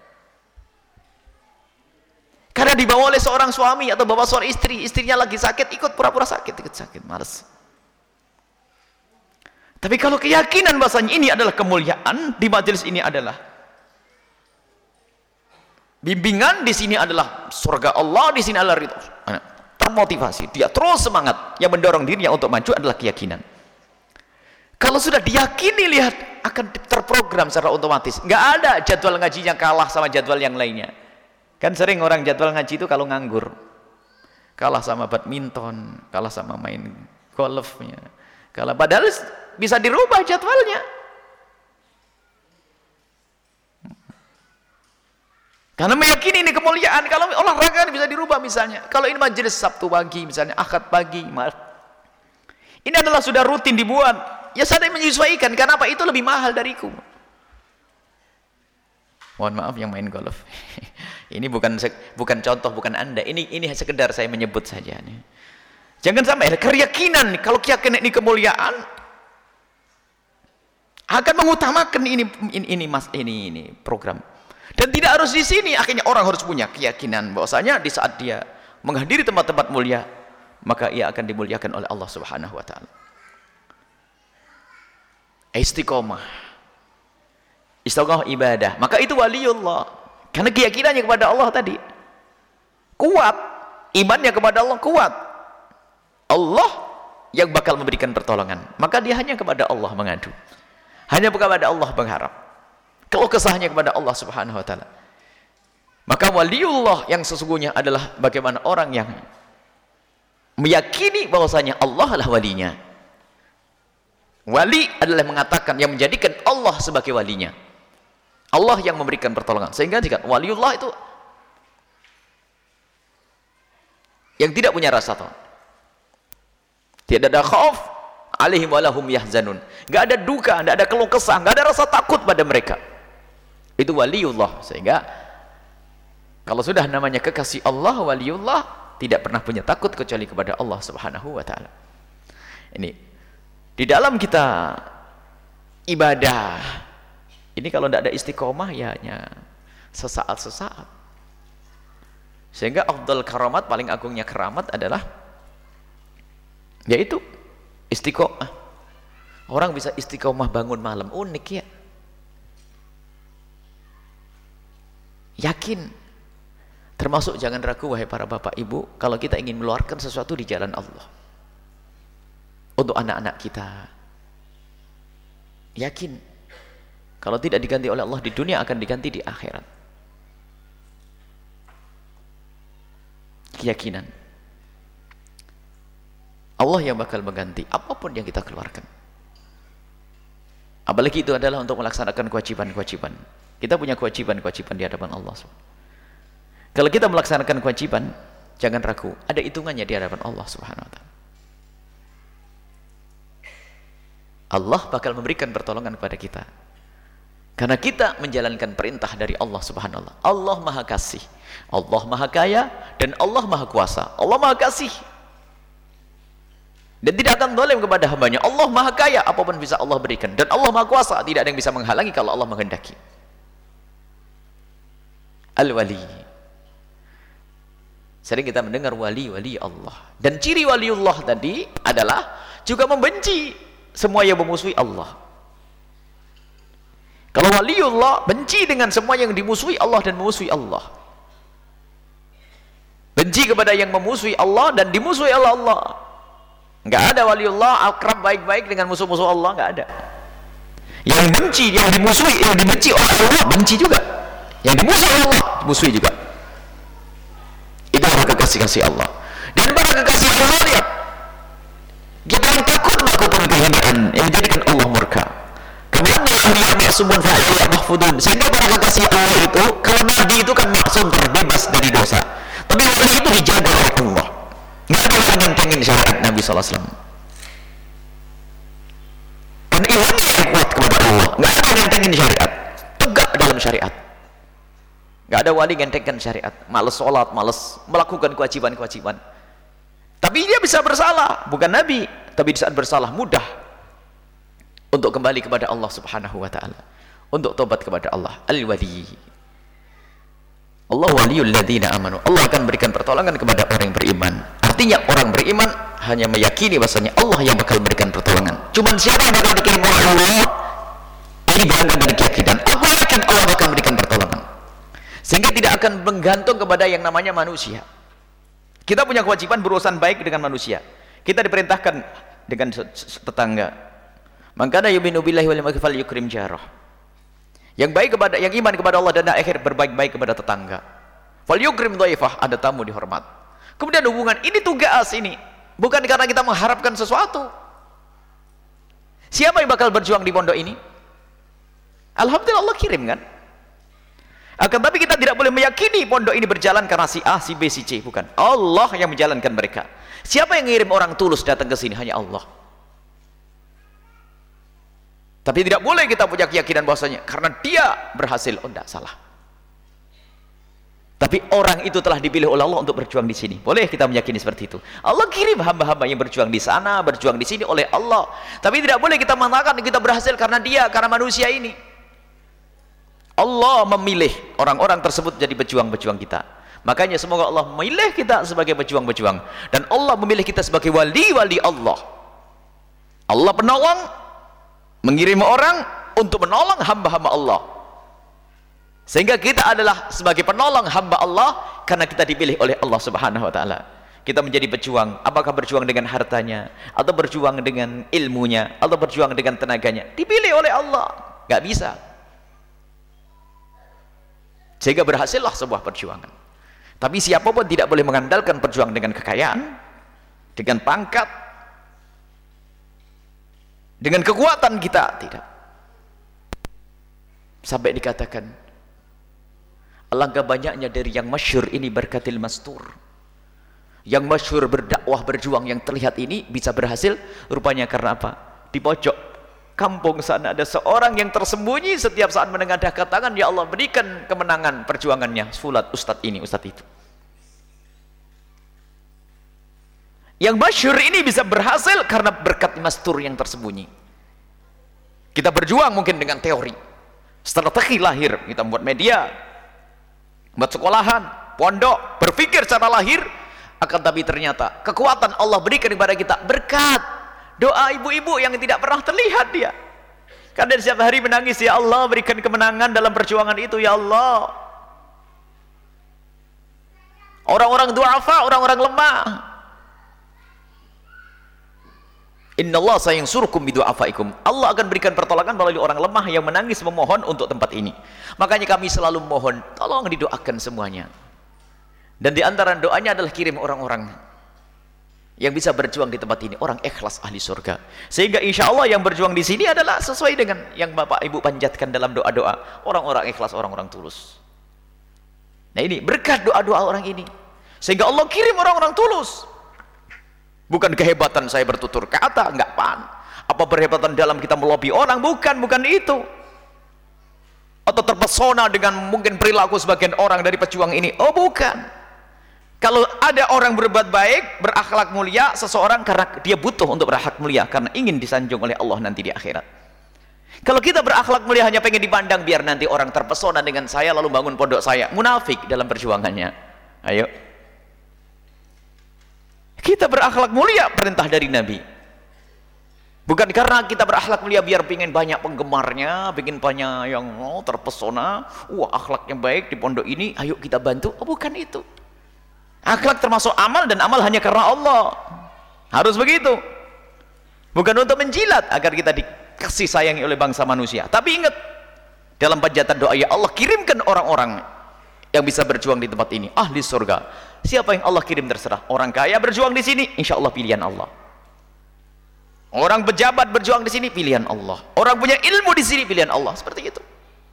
S2: Karena dibawa oleh seorang suami atau bawa seorang istri, istrinya lagi sakit, ikut pura-pura sakit, malas. Tapi kalau keyakinan bahasanya ini adalah kemuliaan, di majelis ini adalah bimbingan, di sini adalah surga Allah, di sini adalah ridho. Termotivasi, dia terus semangat. Yang mendorong dirinya untuk maju adalah keyakinan. Kalau sudah diyakini, lihat akan terprogram secara otomatis. Nggak ada jadwal ngajinya kalah sama jadwal yang lainnya. Kan sering orang jadwal ngaji itu kalau nganggur, kalah sama badminton, kalah sama main golfnya, kalah, padahal bisa dirubah jadwalnya. Karena meyakini ini kemuliaan. Kalau olahraga bisa dirubah misalnya, kalau ini majelis Sabtu pagi misalnya, Ahad pagi, ini adalah sudah rutin dibuat, ya saya menyesuaikan. Kenapa? Itu lebih mahal dariku. Mohon maaf yang main golf. Ini bukan contoh, bukan Anda. Ini sekedar saya menyebut saja nih. Jangan sampai keyakinan, kalau keyakinan ini kemuliaan akan mengutamakan ini program. Dan tidak harus di sini, akhirnya orang harus punya keyakinan bahwasanya di saat dia menghadiri tempat-tempat mulia, maka ia akan dimuliakan oleh Allah Subhanahu wa taala. Istiqomah ibadah, maka itu waliullah. Karena keyakinannya kepada Allah tadi kuat, imannya kepada Allah kuat. Allah yang bakal memberikan pertolongan, maka dia hanya kepada Allah mengadu, hanya kepada Allah mengharap. Kalau kesahnya kepada Allah Subhanahu wa taala, maka waliullah yang sesungguhnya adalah bagaimana orang yang meyakini bahwasanya Allah adalah walinya. Wali adalah mengatakan, yang menjadikan Allah sebagai walinya, Allah yang memberikan pertolongan. Sehingga jika waliullah itu yang tidak punya rasa takut, tidak ada khauf alaihim walahum yahzanun, enggak ada duka, enggak ada keluh kesah, enggak ada rasa takut pada mereka. Itu waliullah. Sehingga kalau sudah namanya kekasih Allah, waliullah, tidak pernah punya takut kecuali kepada Allah Subhanahu wa taala. Ini di dalam kita ibadah ini, kalau tidak ada istiqomah ya hanya sesaat-sesaat. Sehingga afdal karamat, paling agungnya keramat adalah yaitu istiqomah. Orang bisa istiqomah bangun malam, unik ya. Yakin. Termasuk jangan ragu wahai para bapak ibu, kalau kita ingin mengeluarkan sesuatu di jalan Allah untuk anak-anak kita, yakin kalau tidak diganti oleh Allah di dunia, akan diganti di akhirat. Keyakinan Allah yang bakal mengganti apapun yang kita keluarkan. Apalagi itu adalah untuk melaksanakan kewajiban-kewajiban. Kita punya kewajiban-kewajiban di hadapan Allah. Kalau kita melaksanakan kewajiban, jangan ragu, ada hitungannya di hadapan Allah Subhanahu wa taala. Allah bakal memberikan pertolongan kepada kita. Karena kita menjalankan perintah dari Allah Subhanahu wa taala. Allah Maha Kasih, Allah Maha Kaya, dan Allah Maha Kuasa. Allah Maha Kasih dan tidak akan zalim kepada hambanya. Allah Maha Kaya, apapun bisa Allah berikan, dan Allah Maha Kuasa, tidak ada yang bisa menghalangi kalau Allah menghendaki. Al-Wali, sering kita mendengar wali-wali Allah, dan ciri waliullah tadi adalah juga membenci semua yang memusuhi Allah. Kalau waliullah benci dengan semua yang dimusuhi Allah dan memusuhi Allah, benci kepada yang memusuhi Allah dan dimusuhi Allah. Enggak ada waliullah akrab baik-baik dengan musuh-musuh Allah, enggak ada. Yang benci, yang dimusuhi, yang dibenci oleh Allah benci juga, yang dimusuhi Allah musuhi juga. Itu para kekasih-kasih Allah. Dan para kekasih Allah, lihat, kita yang takut melakukan kehinaan yang menjadikan Allah murka. Kemudian yang ma'sumun fa'ilya mahfudun. Sehingga para kekasih Allah itu, kalau nabi itu kan maksum, terbebas dari dosa, tapi wali itu dijaga oleh Allah. Nggak ada yang ngentengin syariat Nabi SAW. Karena imannya yang kuat kepada Allah, nggak ada yang ngentengin syariat, tegak dalam syariat. Nggak ada wali ngentengkan syariat, males sholat, males melakukan kewajiban-kewajiban. Tapi dia bisa bersalah, bukan Nabi, tapi di saat bersalah mudah untuk kembali kepada Allah Subhanahu wa ta'ala, untuk tobat kepada Allah. Al-wali, Allah waliyul ladzina amanu. Allah akan berikan pertolongan kepada orang yang beriman. Artinya orang beriman hanya meyakini bahasanya Allah yang bakal berikan pertolongan. Cuman siapa yang bakal dikirim oleh Allah, ini berangkat dari keyakinan. Aku yakin Allah akan berikan pertolongan, sehingga tidak akan menggantung kepada yang namanya manusia. Kita punya kewajiban berurusan baik dengan manusia. Kita diperintahkan dengan tetangga, maka ada yuminu billahi wal yawmil akhir yukrim jarah. Yang baik kepada, yang iman kepada Allah dan akhir, berbaik-baik kepada tetangga. Fal yukrim dhaifah, ada tamu dihormat. Kemudian hubungan ini tugas ini, bukan karena kita mengharapkan sesuatu. Siapa yang bakal berjuang di pondok ini? Alhamdulillah Allah kirim kan. Akan tapi kita tidak boleh meyakini pondok ini berjalan karena si A, si B, si C, bukan. Allah yang menjalankan mereka. Siapa yang ngirim orang tulus datang ke sini? Hanya Allah. Tapi tidak boleh kita punya keyakinan bahwasanya karena dia berhasil. Oh, tidak, salah. Tapi orang itu telah dipilih oleh Allah untuk berjuang di sini. Boleh kita meyakini seperti itu. Allah kirim hamba-hamba yang berjuang di sana, berjuang di sini oleh Allah. Tapi tidak boleh kita mengatakan kita berhasil karena dia, karena manusia ini. Allah memilih orang-orang tersebut jadi pejuang-pejuang kita. Makanya semoga Allah memilih kita sebagai pejuang-pejuang, dan Allah memilih kita sebagai wali-wali Allah. Allah penolong, mengirim orang untuk menolong hamba-hamba Allah, sehingga kita adalah sebagai penolong hamba Allah karena kita dipilih oleh Allah Subhanahu wa ta'ala. Kita menjadi pejuang, apakah berjuang dengan hartanya, atau berjuang dengan ilmunya, atau berjuang dengan tenaganya, dipilih oleh Allah. Gak bisa. Sehingga berhasillah sebuah perjuangan. Tapi siapapun tidak boleh mengandalkan perjuangan dengan kekayaan, dengan pangkat, dengan kekuatan kita, tidak. Sampai dikatakan, alangkah banyaknya dari yang masyhur ini berkatil mastur. Yang masyhur berdakwah, berjuang, yang terlihat ini bisa berhasil, rupanya karena apa? Di pojok kampung sana ada seorang yang tersembunyi, setiap saat menengadahkan tangan, ya Allah berikan kemenangan perjuangannya, fulat ustadz ini, ustadz itu. Yang masyhur ini bisa berhasil karena berkat mastur yang tersembunyi. Kita berjuang mungkin dengan teori, strategi lahir, kita membuat media, buat sekolahan, pondok, berpikir secara lahir, akan tapi ternyata kekuatan Allah berikan kepada kita berkat doa ibu-ibu yang tidak pernah terlihat dia. Karena setiap hari menangis, ya Allah berikan kemenangan dalam perjuangan itu, ya Allah. Orang-orang du'afa, orang-orang lemah, Innallaha sayansurukum bidu'afaikum. Allah akan berikan pertolongan melalui orang lemah yang menangis memohon untuk tempat ini. Makanya kami selalu mohon, tolong didoakan semuanya. Dan di antara doanya adalah kirim orang-orang yang bisa berjuang di tempat ini, orang ikhlas ahli surga. Sehingga insya Allah yang berjuang di sini adalah sesuai dengan yang Bapak Ibu panjatkan dalam doa-doa, orang-orang ikhlas, orang-orang tulus. Nah ini berkat doa-doa orang ini, sehingga Allah kirim orang-orang tulus. Bukan kehebatan saya bertutur kata, enggak pan. Apa berhebatan dalam kita melobi orang, bukan itu. Atau terpesona dengan mungkin perilaku sebagian orang dari pejuang ini, oh bukan. Kalau ada orang berbuat baik, berakhlak mulia, seseorang karena dia butuh untuk berakhlak mulia, karena ingin disanjung oleh Allah nanti di akhirat. Kalau kita berakhlak mulia hanya pengen dipandang biar nanti orang terpesona dengan saya lalu bangun pondok saya, munafik dalam perjuangannya. Ayo. Kita berakhlak mulia, perintah dari Nabi. Bukan karena kita berakhlak mulia biar pengen banyak penggemarnya, pengen banyak yang terpesona, wah akhlaknya baik di pondok ini, ayo kita bantu. Oh bukan itu. Akhlak termasuk amal, dan amal hanya karena Allah. Harus begitu. Bukan untuk menjilat agar kita dikasih sayangi oleh bangsa manusia. Tapi ingat, dalam panjatan doa, ya Allah kirimkan orang-orang yang bisa berjuang di tempat ini, ahli surga. Siapa yang Allah kirim terserah. Orang kaya berjuang di sini, insya Allah pilihan Allah. Orang pejabat berjuang di sini pilihan Allah. Orang punya ilmu di sini pilihan Allah. Seperti itu.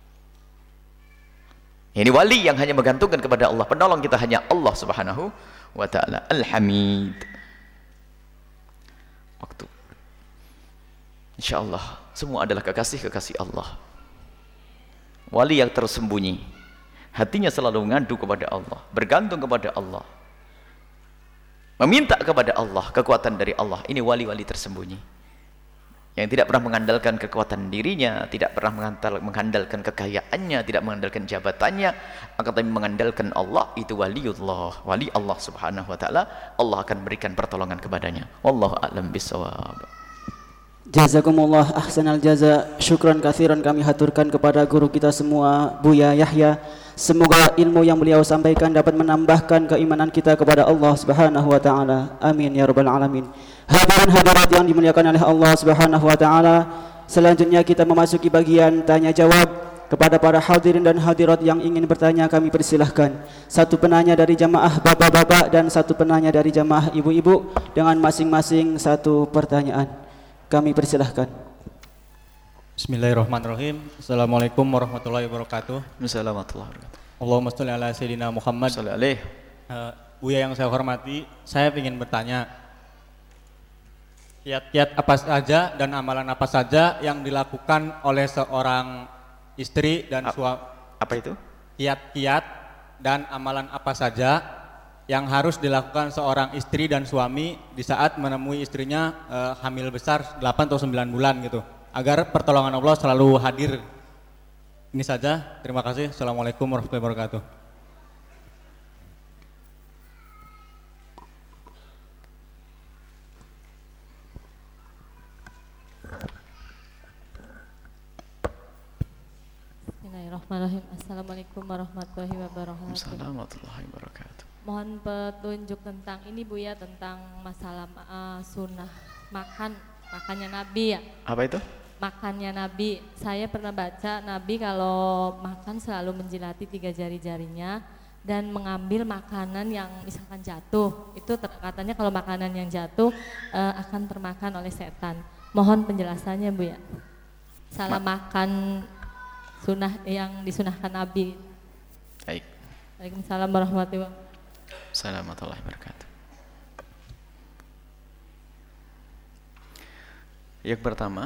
S2: Ini wali yang hanya menggantungkan kepada Allah. Penolong kita hanya Allah Subhanahu wa ta'ala. Al-Hamid. Waktu. InsyaAllah semua adalah kekasih-kekasih Allah. Wali yang tersembunyi, hatinya selalu mengadu kepada Allah, bergantung kepada Allah, meminta kepada Allah, kekuatan dari Allah. Ini wali-wali tersembunyi yang tidak pernah mengandalkan kekuatan dirinya, tidak pernah mengandalkan kekayaannya, tidak mengandalkan jabatannya, akan tapi mengandalkan Allah. Itu waliullah, wali Allah Subhanahu wa ta'ala. Allah akan berikan pertolongan kepadanya. Wallahu a'lam bishawab.
S3: Jazakumullah ahsanal jaza. Syukran katsiran kami haturkan kepada guru kita semua, Buya Yahya. Semoga ilmu yang beliau sampaikan dapat menambahkan keimanan kita kepada Allah Subhanahu wa taala. Amin ya rabbal alamin. Hadirin hadirat yang dimuliakan oleh Allah Subhanahu wa taala, selanjutnya kita memasuki bagian tanya jawab. Kepada para hadirin dan hadirat yang ingin bertanya, kami persilahkan. Satu penanya dari jamaah bapak-bapak dan satu penanya dari jamaah ibu-ibu dengan masing-masing satu pertanyaan. Kami persilahkan.
S4: Bismillahirrahmanirrahim. Assalamualaikum warahmatullahi wabarakatuh.
S2: Assalamualaikum warahmatullahi wabarakatuh.
S4: Allahumma sholli ala sayyidina Muhammad.
S2: Shalli alaihi.
S4: Buya yang saya hormati, saya ingin bertanya, kiat-kiat apa saja dan amalan apa saja yang dilakukan oleh seorang istri dan suami?
S2: Apa itu?
S4: Kiat-kiat dan amalan apa saja yang harus dilakukan seorang istri dan suami di saat menemui istrinya hamil besar 8 atau 9 bulan gitu, agar pertolongan Allah selalu hadir. Ini saja, terima kasih. Assalamualaikum warahmatullahi wabarakatuh.
S5: Bismillahirrahmanirrahim. Assalamualaikum warahmatullahi wabarakatuh.
S2: Assalamualaikum warahmatullahi wabarakatuh.
S5: Mohon petunjuk tentang ini Bu ya, tentang masalah sunnah makannya Nabi ya.
S2: Apa itu?
S5: Makannya Nabi. Saya pernah baca Nabi kalau makan selalu menjilati 3 jari-jarinya dan mengambil makanan yang misalkan jatuh. Itu katanya kalau makanan yang jatuh akan termakan oleh setan. Mohon penjelasannya Bu ya. Salah makan sunnah yang disunahkan Nabi.
S2: Baik.
S5: Waalaikumsalam warahmatullahi wabarakatuh.
S2: Assalamualaikum warahmatullahi wabarakatuh. Yang pertama,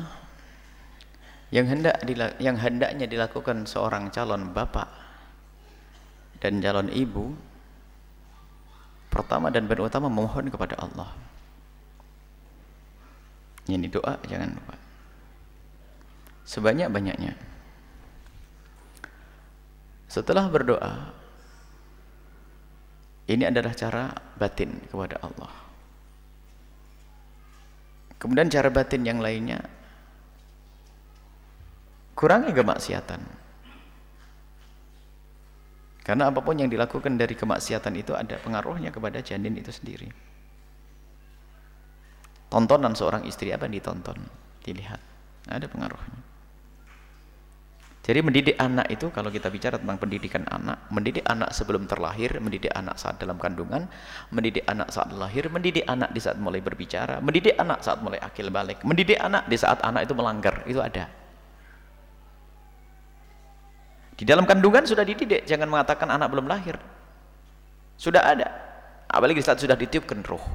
S2: yang hendaknya dilakukan seorang calon bapak dan calon ibu, pertama dan berutama memohon kepada Allah. Ini doa, jangan lupa. Sebanyak-banyaknya. Setelah berdoa, ini adalah cara batin kepada Allah. Kemudian cara batin yang lainnya, kurangi kemaksiatan. Karena apapun yang dilakukan dari kemaksiatan itu ada pengaruhnya kepada janin itu sendiri. Tontonan seorang istri apa yang ditonton, dilihat, ada pengaruhnya. Jadi mendidik anak itu, kalau kita bicara tentang pendidikan anak, mendidik anak sebelum terlahir, mendidik anak saat dalam kandungan, mendidik anak saat lahir, mendidik anak di saat mulai berbicara, mendidik anak saat mulai akil balik, mendidik anak di saat anak itu melanggar, itu ada. Di dalam kandungan sudah dididik, jangan mengatakan anak belum lahir. Sudah ada. Apalagi di saat sudah ditiupkan ruh.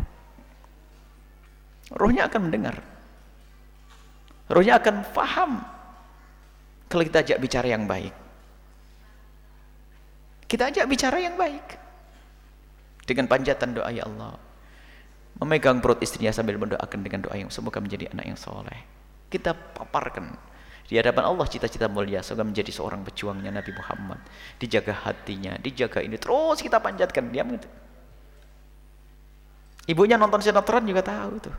S2: Ruhnya akan mendengar. Ruhnya akan paham. Kalau kita ajak bicara yang baik, kita ajak bicara yang baik dengan panjatan doa, ya Allah, memegang perut istrinya sambil mendoakan dengan doa yang semoga menjadi anak yang soleh. Kita paparkan di hadapan Allah cita-cita mulia, semoga menjadi seorang pejuangnya Nabi Muhammad, dijaga hatinya, dijaga ini, terus kita panjatkan. Dia begitu. Ibunya nonton sinetron juga tahu tuh.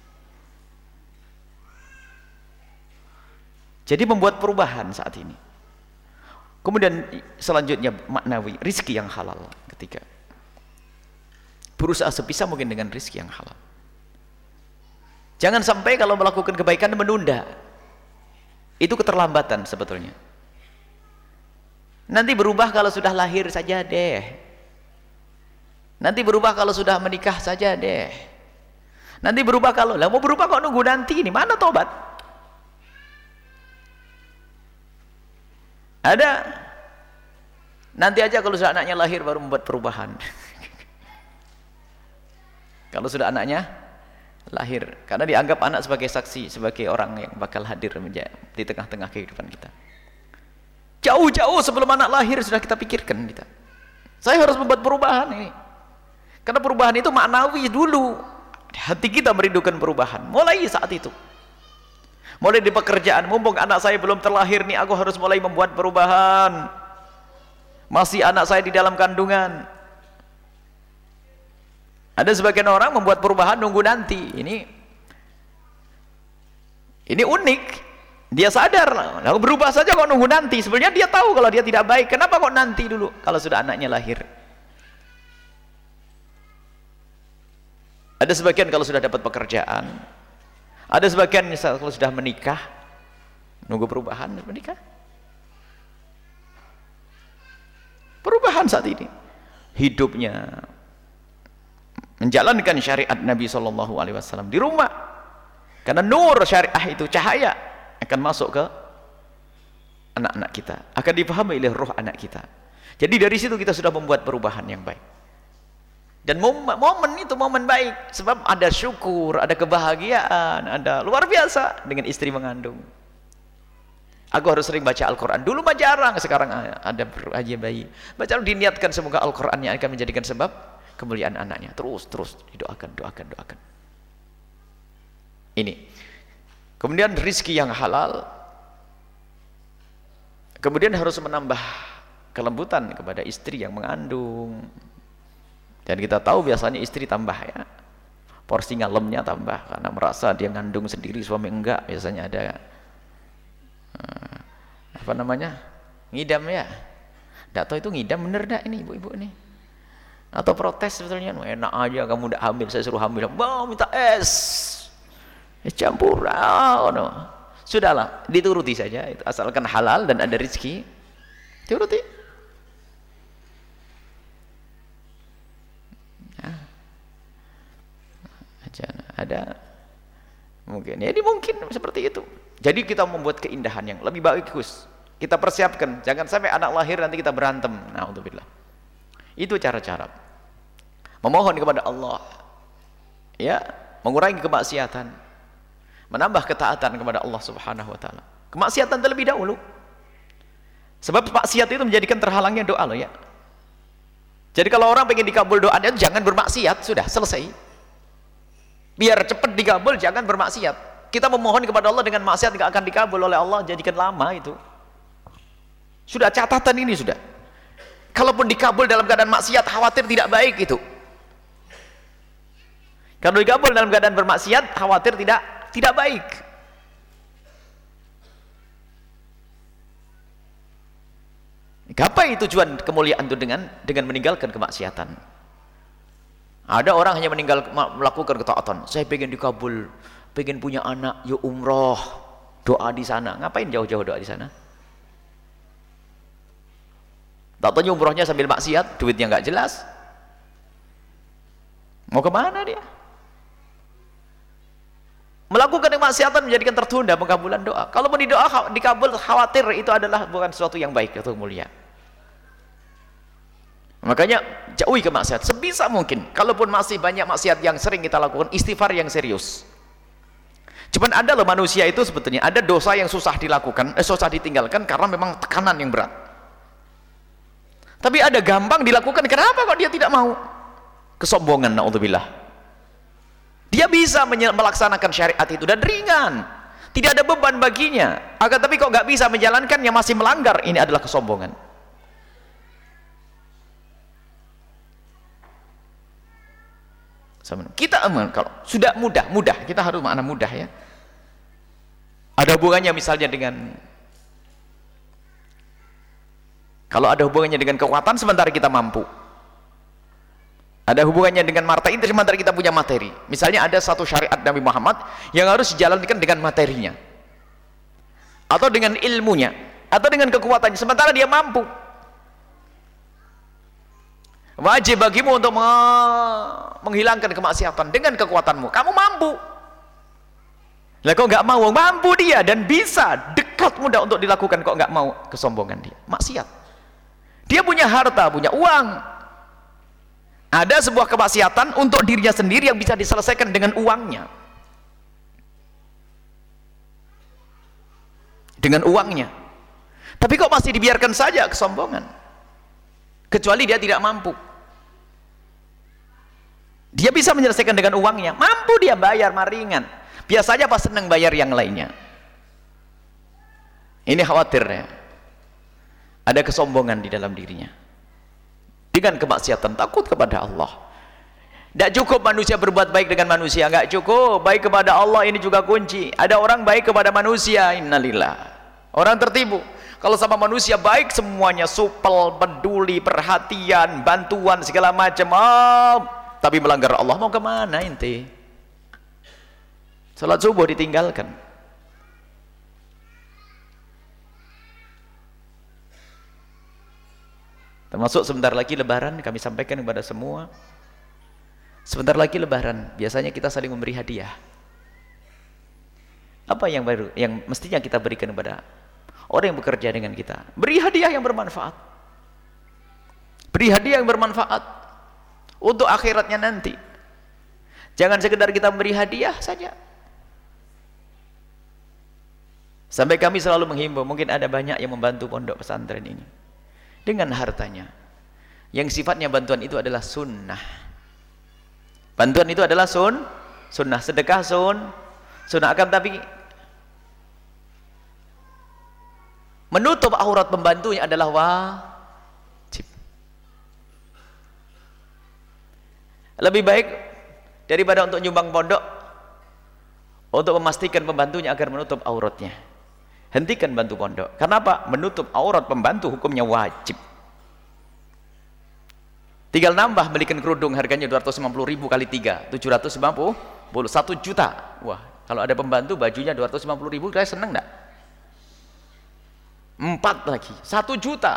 S2: Jadi membuat perubahan saat ini. Kemudian selanjutnya maknawi, rizki yang halal. Ketiga, berusaha sebisa mungkin dengan rizki yang halal. Jangan sampai kalau melakukan kebaikan menunda. Itu keterlambatan sebetulnya. Nanti berubah kalau sudah lahir saja deh. Nanti berubah kalau sudah menikah saja deh. Nanti berubah kalau, lah mau berubah kok nunggu nanti, ini mana tobat? Ada. Nanti aja kalau sudah anaknya lahir baru membuat perubahan. Kalau sudah anaknya lahir, karena dianggap anak sebagai saksi, sebagai orang yang bakal hadir di tengah-tengah kehidupan kita. Jauh-jauh sebelum anak lahir sudah kita pikirkan kita. Saya harus membuat perubahan ini. Karena perubahan itu maknawi dulu. Hati kita merindukan perubahan. Mulai saat itu. Mulai di pekerjaan, mumpung anak saya belum terlahir nih, aku harus mulai membuat perubahan. Masih anak saya di dalam kandungan. Ada sebagian orang membuat perubahan nunggu nanti. Ini unik. Dia sadar, lalu berubah saja kok nunggu nanti. Sebenarnya dia tahu kalau dia tidak baik. Kenapa kok nanti dulu kalau sudah anaknya lahir? Ada sebagian kalau sudah dapat pekerjaan. Ada sebagian kalau sudah menikah, nunggu perubahan menikah. Perubahan saat ini. Hidupnya menjalankan syariat Nabi SAW di rumah, karena nur syariah itu cahaya akan masuk ke anak-anak kita, akan dipahami oleh roh anak kita. Jadi dari situ kita sudah membuat perubahan yang baik, dan momen itu momen baik, sebab ada syukur, ada kebahagiaan, ada luar biasa dengan istri mengandung. Aku harus sering baca Al-Quran, dulu mah jarang, sekarang ada aja bayi baca, diniatkan semoga Al-Qurannya akan menjadikan sebab kemuliaan anaknya. Terus didoakan. Ini. Kemudian rizki yang halal. Kemudian harus menambah kelembutan kepada istri yang mengandung. Dan kita tahu biasanya istri tambah ya. Porsi ngalemnya tambah karena merasa dia ngandung sendiri, suami enggak. Biasanya ada apa namanya? Ngidam ya. Enggak tahu itu ngidam bener enggak ini ibu-ibu ini? Atau protes sebetulnya, enak aja kamu udah hamil, saya suruh hamil, mau minta es campur, no. Sudahlah, dituruti saja, itu asalkan halal dan ada rezeki, turuti. Ada mungkin, ya mungkin seperti itu. Jadi kita membuat keindahan yang lebih bagus, kita persiapkan, jangan sampai anak lahir nanti kita berantem. Na'udzubillah. Itu cara-cara memohon kepada Allah, ya, mengurangi kemaksiatan, menambah ketaatan kepada Allah Subhanahu wa taala. Kemaksiatan terlebih dahulu. Sebab maksiat itu menjadikan terhalangnya doa loh ya. Jadi kalau orang pengen dikabul doanya, jangan bermaksiat, sudah selesai. Biar cepat dikabul, jangan bermaksiat. Kita memohon kepada Allah dengan maksiat enggak akan dikabul oleh Allah, jadikan lama itu. Sudah catatan ini sudah. Kalaupun dikabul dalam keadaan maksiat, khawatir tidak baik itu. Kalau dikabul dalam keadaan bermaksiat, khawatir tidak baik. Apa tujuan kemuliaan itu dengan meninggalkan kemaksiatan? Ada orang hanya melakukan ketaatan. Saya pengen dikabul, pengen punya anak, yuk umroh, doa di sana. Ngapain jauh-jauh doa di sana? Tak tahu umrohnya sambil maksiat, duitnya nggak jelas. Mau kemana dia? Melakukan kemaksiatan menjadikan tertunda pengabulan doa. Kalau mau didoa dikabul, khawatir itu adalah bukan sesuatu yang baik atau mulia. Makanya jauhi kemaksiatan sebisa mungkin. Kalaupun masih banyak maksiat yang sering kita lakukan, istighfar yang serius. Cuman ada loh manusia itu sebetulnya ada dosa yang susah dilakukan, susah ditinggalkan karena memang tekanan yang berat. Tapi ada gampang dilakukan, kenapa kok dia tidak mau? Kesombongan, na'udzubillah. Dia bisa melaksanakan syariat itu dan ringan, tidak ada beban baginya. Akan tapi kok nggak bisa menjalankannya, masih melanggar, ini adalah kesombongan. Kita kalau sudah mudah, kita harus makna mudah ya. Ada hubungannya misalnya dengan, kalau ada hubungannya dengan kekuatan, sementara kita mampu. Ada hubungannya dengan materi, sementara kita punya materi. Misalnya ada satu syariat Nabi Muhammad yang harus dijalankan dengan materinya, atau dengan ilmunya, atau dengan kekuatannya, sementara dia mampu. Wajib bagimu untuk menghilangkan kemaksiatan dengan kekuatanmu. Kamu mampu. Lah kok nggak mau? Mampu dia dan bisa, dekat mudah untuk dilakukan, kok nggak mau? Kesombongan dia, maksiat. Dia punya harta, punya uang. Ada sebuah kemaksiatan untuk dirinya sendiri yang bisa diselesaikan dengan uangnya. Dengan uangnya. Tapi kok masih dibiarkan saja kesombongan? Kecuali dia tidak mampu. Dia bisa menyelesaikan dengan uangnya, mampu dia bayar maringan. Biasanya pas senang bayar yang lainnya. Ini khawatirnya. Ada kesombongan di dalam dirinya. Dengan kemaksiatan, takut kepada Allah. Tidak cukup manusia berbuat baik dengan manusia, enggak cukup. Baik kepada Allah ini juga kunci. Ada orang baik kepada manusia, innalillah. Orang tertipu. Kalau sama manusia baik semuanya, supel, peduli, perhatian, bantuan segala macam. Tapi melanggar Allah, mau kemana inti? Salat subuh ditinggalkan. Termasuk sebentar lagi lebaran, kami sampaikan kepada semua. Sebentar lagi lebaran, biasanya kita saling memberi hadiah. Apa yang baru, yang mestinya kita berikan kepada orang yang bekerja dengan kita? Beri hadiah yang bermanfaat. Beri hadiah yang bermanfaat untuk akhiratnya nanti. Jangan sekedar kita memberi hadiah saja. Sampai kami selalu menghimbau, mungkin ada banyak yang membantu pondok pesantren ini dengan hartanya, yang sifatnya bantuan itu adalah sunnah. Bantuan itu adalah sunnah, sedekah sunnah. Akan tapi menutup aurat pembantunya adalah wajib. Lebih baik daripada untuk nyumbang pondok, untuk memastikan pembantunya agar menutup auratnya, hentikan bantu pondok. Kenapa? Menutup aurat pembantu hukumnya wajib. Tinggal nambah, belikan kerudung harganya 250.000 kali 3, 750, 1 juta. Wah, kalau ada pembantu bajunya 250.000, kalian seneng enggak? 4 lagi, 1 juta.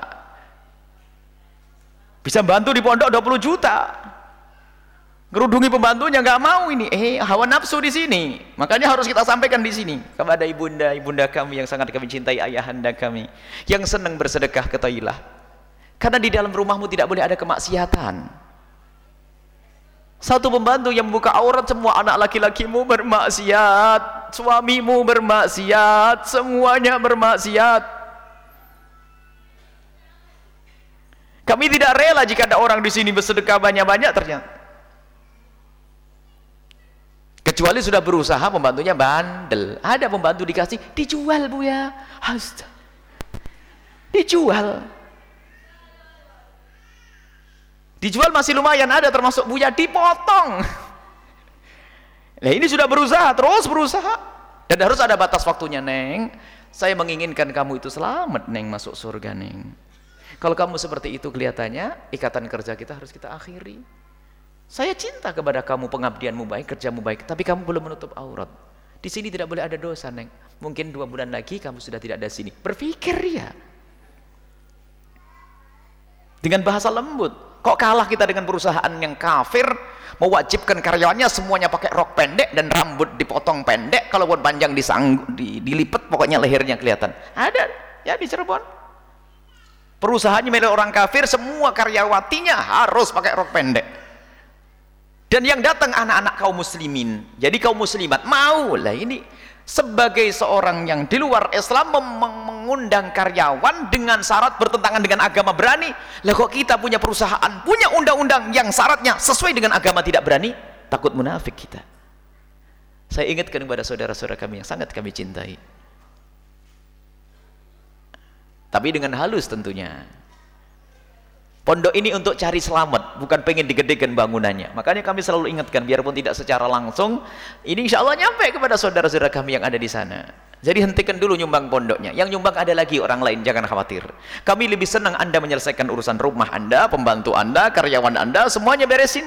S2: Bisa bantu di pondok 20 juta. Ngerudungi pembantunya nggak mau ini. Hawa nafsu di sini. Makanya harus kita sampaikan di sini kepada ibunda kami yang sangat kami cintai, ayahanda kami yang senang bersedekah, ketahuilah. Karena di dalam rumahmu tidak boleh ada kemaksiatan. Satu pembantu yang membuka aurat, semua anak laki-lakimu bermaksiat, suamimu bermaksiat, semuanya bermaksiat. Kami tidak rela jika ada orang di sini bersedekah banyak-banyak ternyata. Kecuali sudah berusaha pembantunya bandel. Ada pembantu dikasih, dijual bu ya. Dijual. Dijual masih lumayan ada, termasuk buya dipotong. Nah ini sudah berusaha, terus berusaha. Dan harus ada batas waktunya, Neng. Saya menginginkan kamu itu selamat, Neng, masuk surga, Neng. Kalau kamu seperti itu kelihatannya, ikatan kerja kita harus kita akhiri. Saya cinta kepada kamu, pengabdianmu baik, kerjamu baik, tapi kamu belum menutup aurat. Di sini tidak boleh ada dosa, Neng. Mungkin 2 bulan lagi kamu sudah tidak ada sini. Berpikir ya. Dengan bahasa lembut. Kok kalah kita dengan perusahaan yang kafir, mewajibkan karyawannya semuanya pakai rok pendek dan rambut dipotong pendek, kalau buat panjang dilipat, pokoknya lehernya kelihatan. Ada ya di Cirebon. Perusahaannya milik orang kafir, semua karyawatinya harus pakai rok pendek. Dan yang datang anak-anak kaum muslimin, jadi kaum muslimat mau lah ini sebagai seorang yang di luar Islam mengundang karyawan dengan syarat bertentangan dengan agama, berani lah kok kita punya perusahaan, punya undang-undang yang syaratnya sesuai dengan agama tidak berani, takut munafik kita. Saya ingatkan kepada saudara-saudara kami yang sangat kami cintai, tapi dengan halus tentunya. Pondok ini untuk cari selamat, bukan pengen digedekan bangunannya. Makanya kami selalu ingatkan, biarpun tidak secara langsung, ini insya Allah nyampe kepada saudara-saudara kami yang ada di sana. Jadi hentikan dulu nyumbang pondoknya. Yang nyumbang ada lagi orang lain, jangan khawatir. Kami lebih senang Anda menyelesaikan urusan rumah Anda, pembantu Anda, karyawan Anda, semuanya beresin.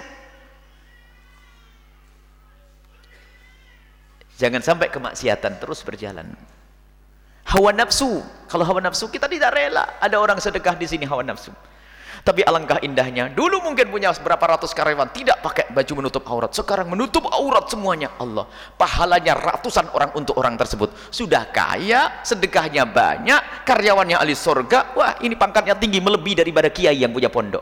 S2: Jangan sampai kemaksiatan terus berjalan. Hawa nafsu, kalau hawa nafsu kita tidak rela. Ada orang sedekah di sini hawa nafsu. Tapi alangkah indahnya, dulu mungkin punya berapa ratus karyawan tidak pakai baju menutup aurat, sekarang menutup aurat semuanya. Allah, pahalanya ratusan orang untuk orang tersebut. Sudah kaya, sedekahnya banyak, karyawannya ahli surga. Wah, ini pangkatnya tinggi, melebihi daripada kiai yang punya pondok.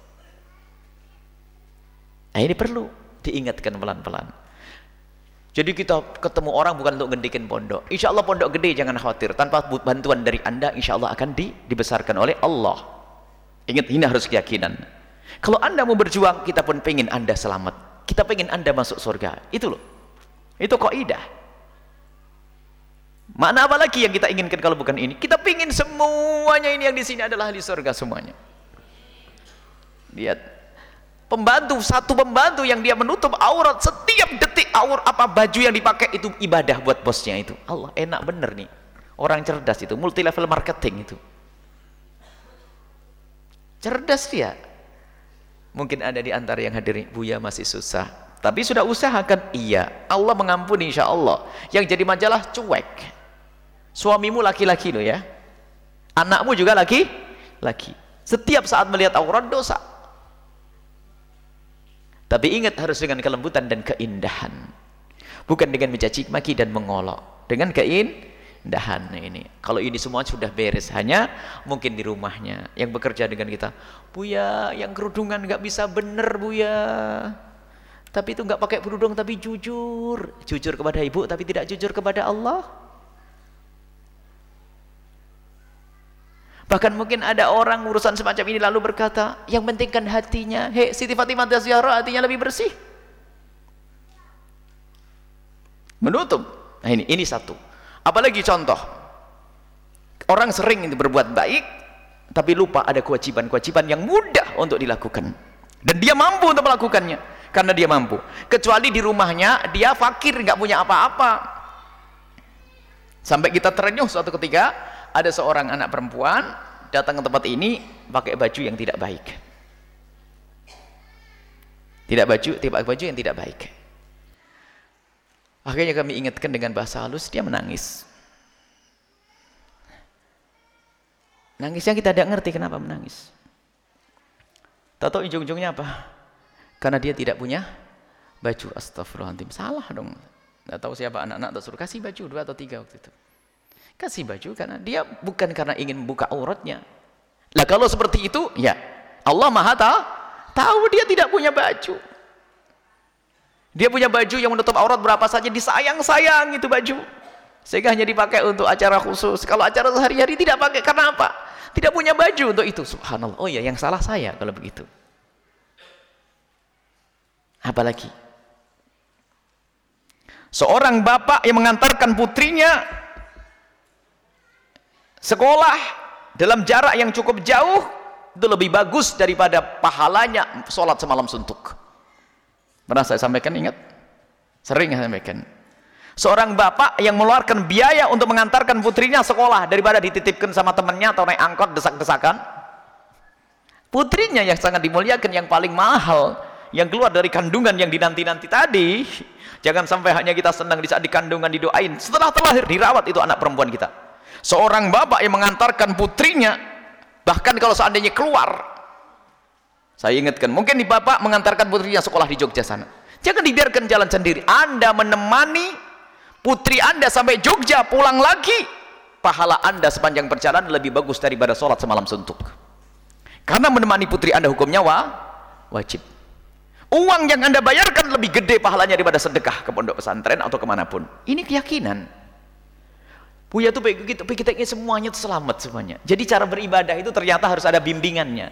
S2: Nah, ini perlu diingatkan pelan-pelan. Jadi kita ketemu orang bukan untuk gendikin pondok. Insya Allah pondok gede, jangan khawatir. Tanpa bantuan dari Anda, insya Allah akan dibesarkan oleh Allah. Ingat, ini harus keyakinan. Kalau Anda mau berjuang, kita pun pengen Anda selamat. Kita pengen Anda masuk surga. Itu loh. Itu kaidah. Mana apa lagi yang kita inginkan kalau bukan ini? Kita pengen semuanya ini yang di sini adalah ahli surga semuanya. Lihat. Satu pembantu yang dia menutup aurat setiap detik, baju yang dipakai itu ibadah buat bosnya itu. Allah, enak bener nih. Orang cerdas itu, multi level marketing itu. Cerdas dia. Mungkin ada di antara yang hadir, Buya masih susah, tapi sudah usahakan. Iya, Allah mengampuni insya Allah. Yang jadi majalah cuek. Suamimu laki-laki loh ya, anakmu juga laki-laki. Setiap saat melihat aurat dosa. Tapi ingat, harus dengan kelembutan dan keindahan, bukan dengan mencaci maki dan mengolok. Dengan keindahan ini. Kalau ini semua sudah beres, hanya mungkin di rumahnya yang bekerja dengan kita, Buya yang kerudungan nggak bisa bener Buya, tapi itu nggak pakai kerudung tapi jujur kepada ibu tapi tidak jujur kepada Allah. Bahkan mungkin ada orang urusan semacam ini lalu berkata, yang penting kan hatinya. Hei Siti Fatimah Az-Zahra, hatinya lebih bersih. Menutup. Nah ini satu. Apalagi contoh, orang sering itu berbuat baik tapi lupa ada kewajiban-kewajiban yang mudah untuk dilakukan, dan dia mampu untuk melakukannya karena dia mampu. Kecuali di rumahnya dia fakir, nggak punya apa-apa. Sampai kita terenyuh suatu ketika ada seorang anak perempuan datang ke tempat ini pakai baju yang tidak baik. Baju yang tidak baik. Akhirnya kami ingatkan dengan bahasa halus, dia menangis. Nangisnya kita tidak ngerti kenapa menangis. Tahu ujung-ujungnya apa? Karena dia tidak punya baju. Astagfirullahaladzim, salah dong. Tidak tahu siapa anak-anak suruh kasih baju 2 atau 3 waktu itu. Kasih baju karena dia bukan karena ingin membuka auratnya. Lah kalau seperti itu, ya Allah Maha tahu dia tidak punya baju. Dia punya baju yang menutup aurat berapa saja, disayang-sayang itu baju. Sehingga hanya dipakai untuk acara khusus. Kalau acara sehari-hari tidak pakai, karena apa? Tidak punya baju untuk itu. Subhanallah. Oh ya, yang salah saya kalau begitu. Apalagi seorang bapak yang mengantarkan putrinya sekolah dalam jarak yang cukup jauh, itu lebih bagus daripada pahalanya sholat semalam suntuk. Pernah saya sampaikan, ingat? Sering saya sampaikan. Seorang bapak yang mengeluarkan biaya untuk mengantarkan putrinya sekolah daripada dititipkan sama temannya atau naik angkot desak-desakan. Putrinya yang sangat dimuliakan, yang paling mahal, yang keluar dari kandungan yang dinanti-nanti tadi. Jangan sampai hanya kita senang di saat di kandungan didoain, setelah terlahir dirawat itu anak perempuan kita. Seorang bapak yang mengantarkan putrinya, bahkan kalau seandainya keluar, saya ingatkan, mungkin di bapak mengantarkan putrinya sekolah di Jogja sana, jangan dibiarkan jalan sendiri. Anda menemani putri Anda sampai Jogja, pulang lagi, pahala Anda sepanjang perjalanan lebih bagus daripada sholat semalam suntuk. Karena menemani putri Anda hukumnya wajib. Uang yang Anda bayarkan lebih gede pahalanya daripada sedekah ke pondok pesantren atau kemanapun. Ini keyakinan. Buya tuh begitu, kita ingin semuanya itu selamat semuanya. Jadi cara beribadah itu ternyata harus ada bimbingannya.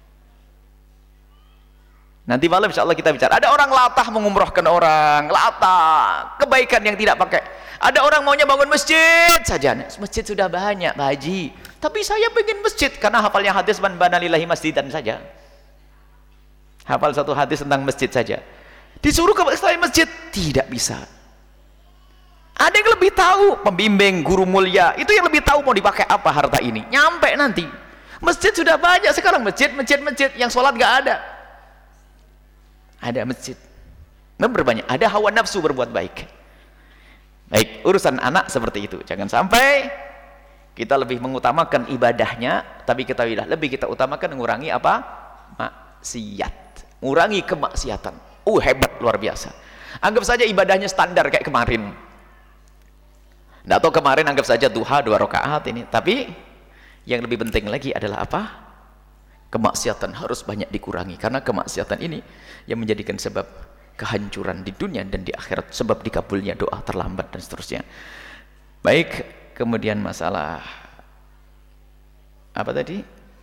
S2: Nanti malam insya Allah kita bicara. Ada orang latah mengumrohkan orang, latah kebaikan yang tidak pakai. Ada orang maunya bangun masjid saja. Masjid sudah banyak, Pak Haji. Tapi saya pengen masjid karena hafalnya hadis man bana lillahi masjidan saja. Hafal satu hadis tentang masjid saja. Disuruh ke masjid, tidak bisa. Ada yang lebih tahu, pembimbing, guru mulia, itu yang lebih tahu mau dipakai apa harta ini. Nyampe nanti. Masjid sudah banyak sekarang, masjid yang sholat gak ada. Ada masjid. Berbanyak, ada hawa nafsu berbuat baik. Baik, urusan anak seperti itu. Jangan sampai kita lebih mengutamakan ibadahnya, tapi kita lebih kita utamakan mengurangi apa? maksiat, ngurangi kemaksiatan. Hebat, luar biasa. Anggap saja ibadahnya standar kayak kemarin. Nggak tahu kemarin anggap saja duha 2 rakaat ini, tapi yang lebih penting lagi adalah apa? Kemaksiatan harus banyak dikurangi, karena kemaksiatan ini yang menjadikan sebab kehancuran di dunia dan di akhirat, sebab dikabulnya doa terlambat dan seterusnya. Baik, kemudian masalah apa tadi?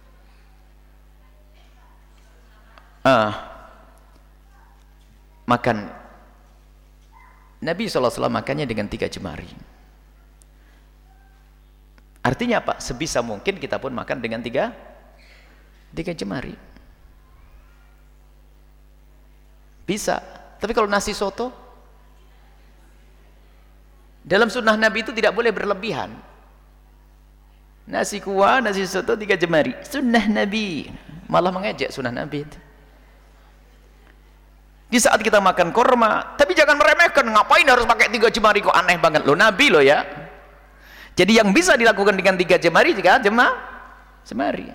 S2: Makan. Nabi SAW makannya dengan 3 jemari. Artinya apa? Sebisa mungkin kita pun makan dengan 3 jemari. Bisa. Tapi kalau nasi soto, dalam sunnah Nabi itu tidak boleh berlebihan. Nasi kuah, nasi soto 3 jemari. Sunnah Nabi. Malah mengejek sunnah Nabi itu. Di saat kita makan korma, tapi jangan meremehkan, ngapain harus pakai 3 jemari, kok aneh banget loh, Nabi loh ya. Jadi yang bisa dilakukan dengan 3 jemari, 3 jemari.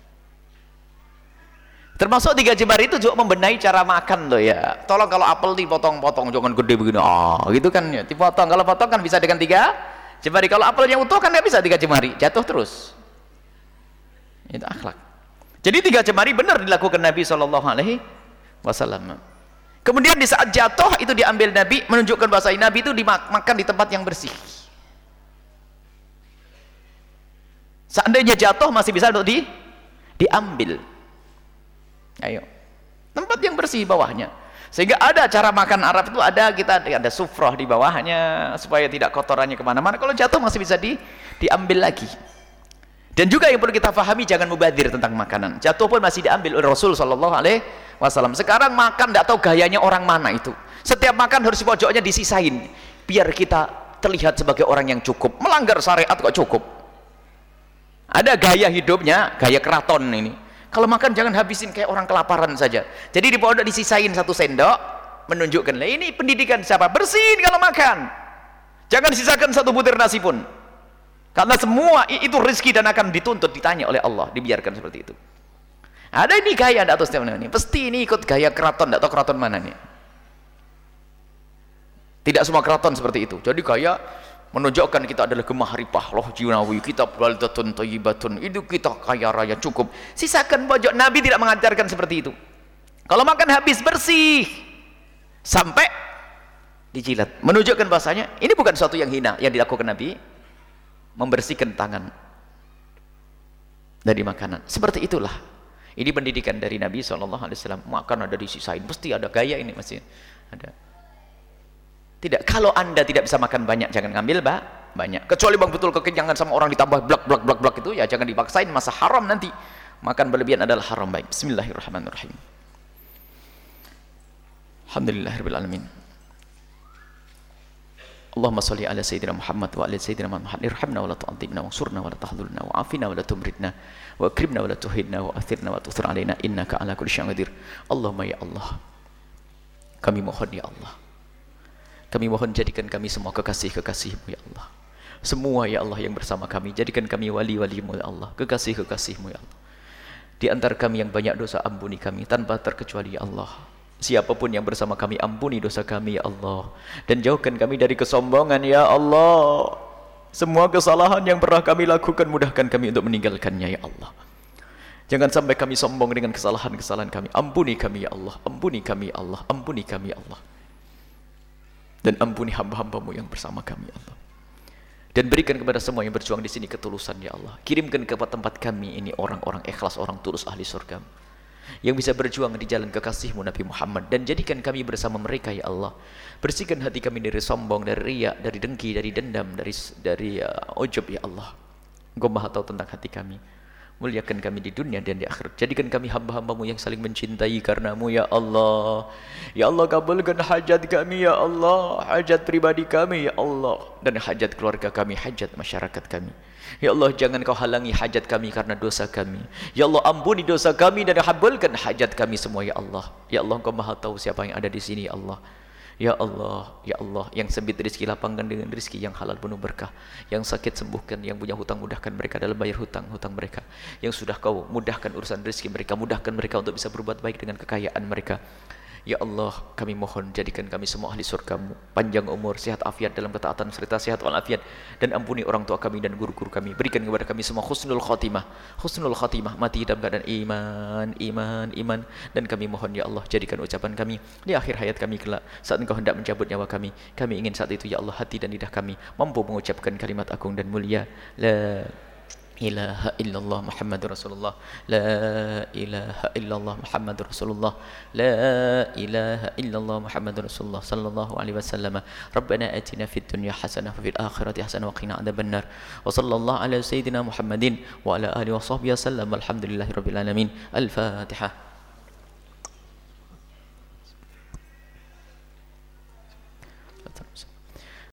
S2: Termasuk 3 jemari itu juga membenahi cara makan loh ya. Tolong kalau apel dipotong-potong, jangan gede begini, gitu kan ya, dipotong. Kalau potong kan bisa dengan 3 jemari. Kalau apelnya utuh kan nggak bisa 3 jemari, jatuh terus. Itu akhlak. Jadi 3 jemari benar dilakukan Nabi SAW. Kemudian di saat jatuh itu diambil Nabi, menunjukkan bahasa Nabi itu dimakan di tempat yang bersih. Seandainya jatuh masih bisa untuk diambil. Ayo, tempat yang bersih bawahnya. Sehingga ada cara makan Arab itu ada sufrah di bawahnya supaya tidak kotorannya kemana-mana. Kalau jatuh masih bisa diambil lagi. Dan juga yang perlu kita pahami, jangan mubadir tentang makanan. Jatuh pun masih diambil oleh Rasul SAW. Sekarang makan tidak tahu gayanya orang mana itu. Setiap makan harus di pojoknya disisain, biar kita terlihat sebagai orang yang cukup. Melanggar syariat kok cukup. Ada gaya hidupnya, gaya keraton ini. Kalau makan jangan habisin kayak orang kelaparan saja. Jadi di pojok disisain 1 sendok, menunjukkan lah ini pendidikan siapa. Bersihin kalau makan. Jangan sisakan 1 butir nasi pun. Karena semua itu rezeki dan akan dituntut, ditanya oleh Allah, dibiarkan seperti itu. Ada ini gaya tidak tahu setiap ini. Pasti ini ikut gaya keraton, tidak tahu keraton mana nih. Tidak semua keraton seperti itu. Jadi gaya menunjukkan kita adalah gemahripah loh jinawi, kita baldatun thayyibatun, itu kita kaya raya cukup. Sisakan pojok. Nabi tidak mengajarkan seperti itu. Kalau makan habis bersih sampai dijilat, menunjukkan bahasanya ini bukan sesuatu yang hina yang dilakukan Nabi, membersihkan tangan dari makanan. Seperti itulah. Ini pendidikan dari Nabi SAW. Makan ada disisain, pasti ada gaya ini, masih ada. Tidak, kalau anda tidak bisa makan banyak, jangan ngambil banyak. Kecuali bang betul kekenyangan sama orang ditambah blak itu, ya jangan dipaksain, masa haram nanti. Makan berlebihan adalah haram. Baik, bismillahirrahmanirrahim. Alhamdulillahirabbil alamin. Allahumma sholli ala sayyidina Muhammad wa ala sayyidina Muhammad. Irhamna wa la tu'adzibna wa ansurna wa la tahdhurna wa afina wa la tumritna wa akrimna wa la tuhidna wa athirna wa tuthir alaina innaka ala kulli syai'in qadir. Allahumma ya Allah, kami mohon ya Allah, kami mohon jadikan kami semua kekasih-kekasih-Mu ya Allah. Semua ya Allah yang bersama kami, jadikan kami wali-wali-Mu ya Allah, kekasih-kekasih-Mu ya Allah. Di antara kami yang banyak dosa, ampuni kami tanpa terkecuali ya Allah. Siapapun yang bersama kami, ampuni dosa kami ya Allah, dan jauhkan kami dari kesombongan ya Allah. Semua kesalahan yang pernah kami lakukan, mudahkan kami untuk meninggalkannya ya Allah. Jangan sampai kami sombong dengan kesalahan-kesalahan kami. Ampuni kami ya Allah, ampuni kami ya Allah, ampuni kami ya Allah, dan ampuni hamba-hamba-Mu yang bersama kami ya Allah. Dan berikan kepada semua yang berjuang di sini ketulusan ya Allah. Kirimkan ke tempat kami ini orang-orang ikhlas, orang tulus, ahli surga, yang bisa berjuang di jalan kekasih-Mu Nabi Muhammad, dan jadikan kami bersama mereka ya Allah. Bersihkan hati kami dari sombong, dari riya, dari dengki, dari dendam, dari ujub ya Allah. Engkau Maha tahu tentang hati kami. Muliakan kami di dunia dan di akhirat. Jadikan kami hamba-hamba-Mu yang saling mencintai karena-Mu ya Allah. Ya Allah, kabulkan hajat kami ya Allah, hajat pribadi kami ya Allah, dan hajat keluarga kami, hajat masyarakat kami. Ya Allah, jangan Kau halangi hajat kami karena dosa kami. Ya Allah, ampuni dosa kami dan kabulkan hajat kami semua ya Allah. Ya Allah, Engkau Maha tahu siapa yang ada di sini ya Allah. Ya Allah, ya Allah, yang sempit rezeki lapangkan dengan rezeki yang halal penuh berkah. Yang sakit sembuhkan, yang punya hutang mudahkan mereka dalam bayar hutang mereka. Yang sudah kau mudahkan urusan rezeki mereka, mudahkan mereka untuk bisa berbuat baik dengan kekayaan mereka. Ya Allah, kami mohon jadikan kami semua ahli surga-Mu, panjang umur, sehat afiat dalam ketaatan serta sehat walafiat, dan ampuni orang tua kami dan guru-guru kami. Berikan kepada kami semua husnul khatimah, mati dalam keadaan iman. Dan kami mohon ya Allah, jadikan ucapan kami di akhir hayat kami kelak, saat Engkau hendak mencabut nyawa kami ingin saat itu ya Allah hati dan lidah kami mampu mengucapkan kalimat agung dan mulia, la ilaha illallah Muhammadur Rasulullah, la ilaha illallah Muhammadur Rasulullah, la ilaha illallah Muhammadur Rasulullah sallallahu alaihi wasallam. Rabbana atina fid dunya hasanah wa fil akhirati hasanah wa qina adzabannar. Wa sallallahu ala sayyidina Muhammadin wa ala alihi wa sahbihi wasallam. Alhamdulillahirabbil alamin. Al-Fatihah.